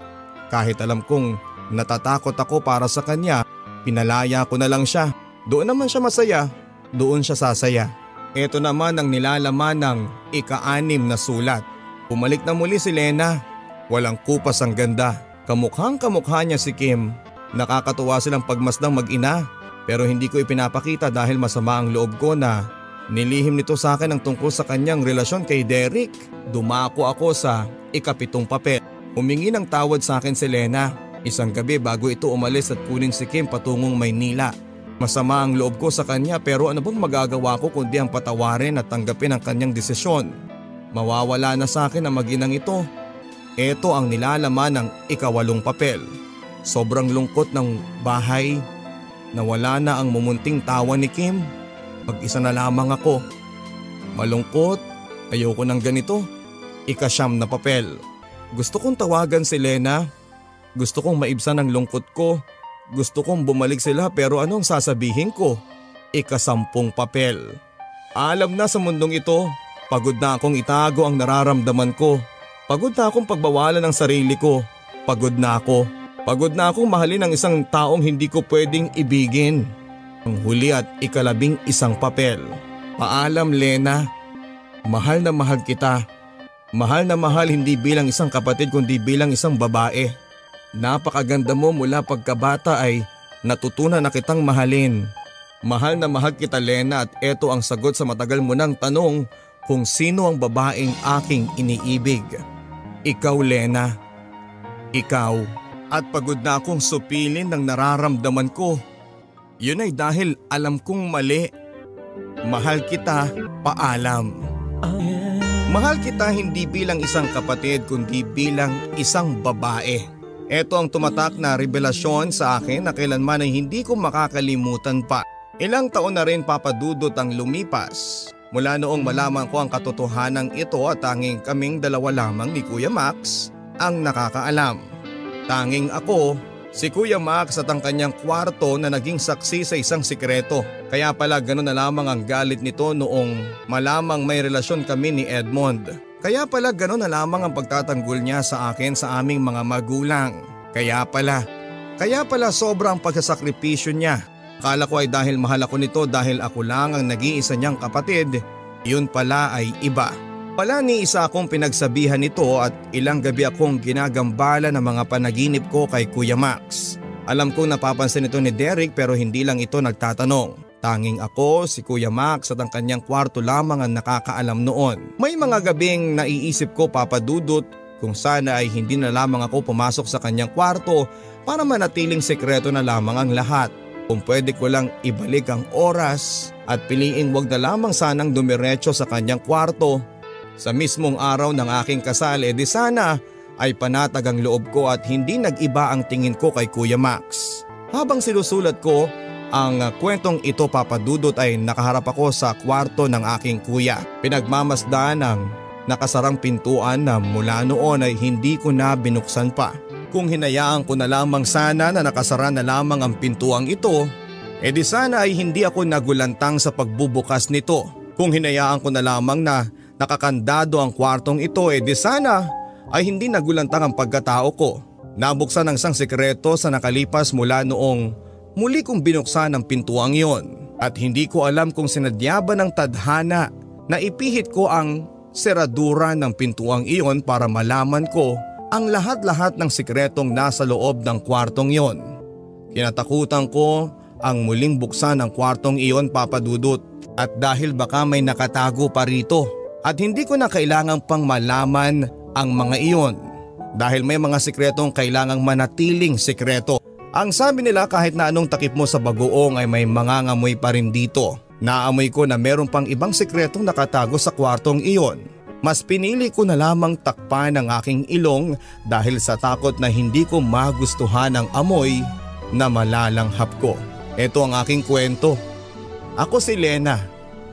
Kahit alam kong natatakot ako para sa kanya, pinalaya ko na lang siya. Doon naman siya masaya, doon siya sasaya. Ito naman ang nilalaman ng ika-anim na sulat. Bumalik na muli si Lena. Walang kupas ang ganda. Kamukhang kamukha niya si Kim. Nakakatuwa silang pagmasdang mag-ina. Pero hindi ko ipinapakita dahil masama ang loob ko na nilihim nito sa akin ang tungkol sa kanyang relasyon kay Derek. Dumako ako sa ikapitong papel. Humingi ng tawad sa akin si Lena. Isang gabi bago ito umalis at kunin si Kim patungong Maynila. Masama ang loob ko sa kanya pero ano bang magagawa ko kundi ang patawarin at tanggapin ang kanyang desisyon. Mawawala na sa akin ang mag-inang ito. Ito ang nilalaman ng ikawalong papel. Sobrang lungkot ng bahay. Nawala na ang mumunting tawa ni Kim. Mag-isa na lamang ako. Malungkot, ayoko ng ganito. Ikasyam na papel. Gusto kong tawagan si Lena. Gusto kong maibsan ang lungkot ko. Gusto kong bumalik sila pero anong sasabihin ko? Ikasampung papel. Alam na sa mundong ito, pagod na akong itago ang nararamdaman ko. Pagod na akong pagbawalan ng sarili ko. Pagod na ako. Pagod na akong mahalin ang isang taong hindi ko pwedeng ibigin. Ang huli at ikalabing isang papel. Paalam Lena, mahal na mahal kita. Mahal na mahal hindi bilang isang kapatid kundi bilang isang babae. Napakaganda mo mula pagkabata ay natutunan na kitang mahalin. Mahal na mahal kita Lena at eto ang sagot sa matagal mo ng tanong kung sino ang babaeng aking iniibig. Ikaw Lena. Ikaw. At pagod na akong supilin ng nararamdaman ko. Yun ay dahil alam kong mali. Mahal kita, paalam. Mahal kita hindi bilang isang kapatid kundi bilang isang babae. Ito ang tumatak na revelasyon sa akin na kailanman ay hindi ko makakalimutan pa. Ilang taon na rin papadudot ang lumipas. Mula noong malaman ko ang katotohanan ito at tanging kaming dalawa lamang ni Kuya Max ang nakakaalam. Tanging ako, si Kuya Max at ang kanyang kwarto na naging saksi sa isang sikreto. Kaya pala gano'n na lamang ang galit nito noong malamang may relasyon kami ni Edmond. Kaya pala gano'n na lamang ang pagtatanggol niya sa akin sa aming mga magulang. Kaya pala, kaya pala sobrang pagsasakripisyo niya. Akala ko ay dahil mahal ako nito dahil ako lang ang nag-iisa niyang kapatid. Yun pala ay iba. Pala ni isa akong pinagsabihan nito at ilang gabi akong ginagambala ng mga panaginip ko kay Kuya Max. Alam kong napapansin ito ni Derek pero hindi lang ito nagtatanong. Tanging ako, si Kuya Max at ang kanyang kwarto lamang ang nakakaalam noon. May mga gabing naiisip ko papadudot kung sana ay hindi na lamang ako pumasok sa kanyang kwarto para manatiling sekreto na lamang ang lahat. Kung pwede ko lang ibalik ang oras at piliing wag na lamang sanang dumiretso sa kanyang kwarto. Sa mismong araw ng aking kasal eh di sana ay panatag ang loob ko at hindi nag-iba ang tingin ko kay Kuya Max. Habang sinusulat ko ang kwentong ito papadudot ay nakaharap ako sa kwarto ng aking kuya. Pinagmamasdan ang nakasarang pintuan na mula noon ay hindi ko na binuksan pa. Kung hinayaan ko na lamang sana na nakasara na lamang ang pintuang ito, eh di sana ay hindi ako nagulantang sa pagbubukas nito. Kung hinayaan ko na lamang na nakakandado ang kwartong ito eh di sana ay hindi nagulantang ang pagkatao ko. Nabuksan ang isang sekreto sa nakalipas mula noong muli kong binuksan ang pintuang iyon. At hindi ko alam kung sinadya ba ng tadhana na ipihit ko ang seradura ng pintuang iyon para malaman ko ang lahat-lahat ng sikretong nasa loob ng kwartong iyon. Kinatakutan ko ang muling buksan ang kwartong iyon papadudot at dahil baka may nakatago pa rito. At hindi ko na kailangang pang malaman ang mga iyon dahil may mga sikretong kailangang manatiling sikreto. Ang sabi nila kahit na anong takip mo sa bagoong ay may mangangamoy pa rin dito. Naamoy ko na meron pang ibang sikretong nakatago sa kwartong iyon. Mas pinili ko na lamang takpan ang aking ilong dahil sa takot na hindi ko magustuhan ang amoy na malalanghap ko. Ito ang aking kwento. Ako si Lena.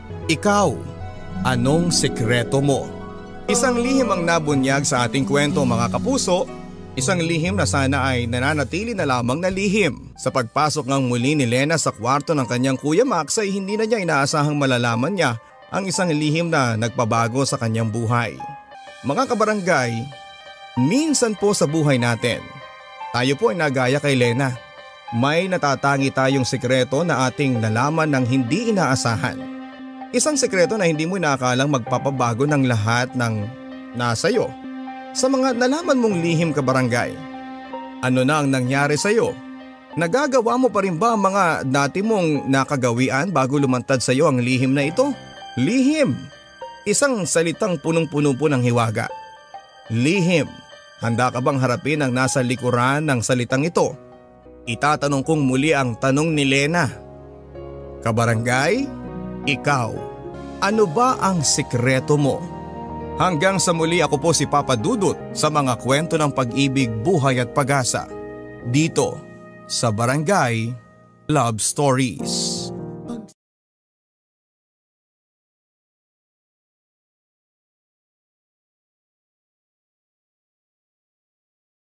Ikaw. Anong sekreto mo? Isang lihim ang nabunyag sa ating kwento mga kapuso. Isang lihim na sana ay nananatili na lamang na lihim. Sa pagpasok ng muli ni Lena sa kwarto ng kanyang Kuya Max ay hindi na niya inaasahang malalaman niya ang isang lihim na nagpabago sa kanyang buhay. Mga kabarangay, minsan po sa buhay natin, Tayo po ay nagaya kay Lena. May natatangi tayong sikreto na ating nalaman ng hindi inaasahan. Isang sikreto na hindi mo inaakalang magpapabago ng lahat ng nasa iyo. Sa mga nalaman mong lihim kabarangay, ano na ang nangyari sa iyo? Nagagawa mo pa rin ba ang mga dati mong nakagawian bago lumantad sa iyo ang lihim na ito? Lihim, isang salitang punong-puno po ng hiwaga. Lihim, handa ka bang harapin ang nasa likuran ng salitang ito? Itatanong kong muli ang tanong ni Lena. Kabarangay, ikaw, ano ba ang sikreto mo? Hanggang sa muli, ako po si Papa Dudut sa mga kwento ng pag-ibig, buhay at pag-asa. Dito sa Barangay Love Stories.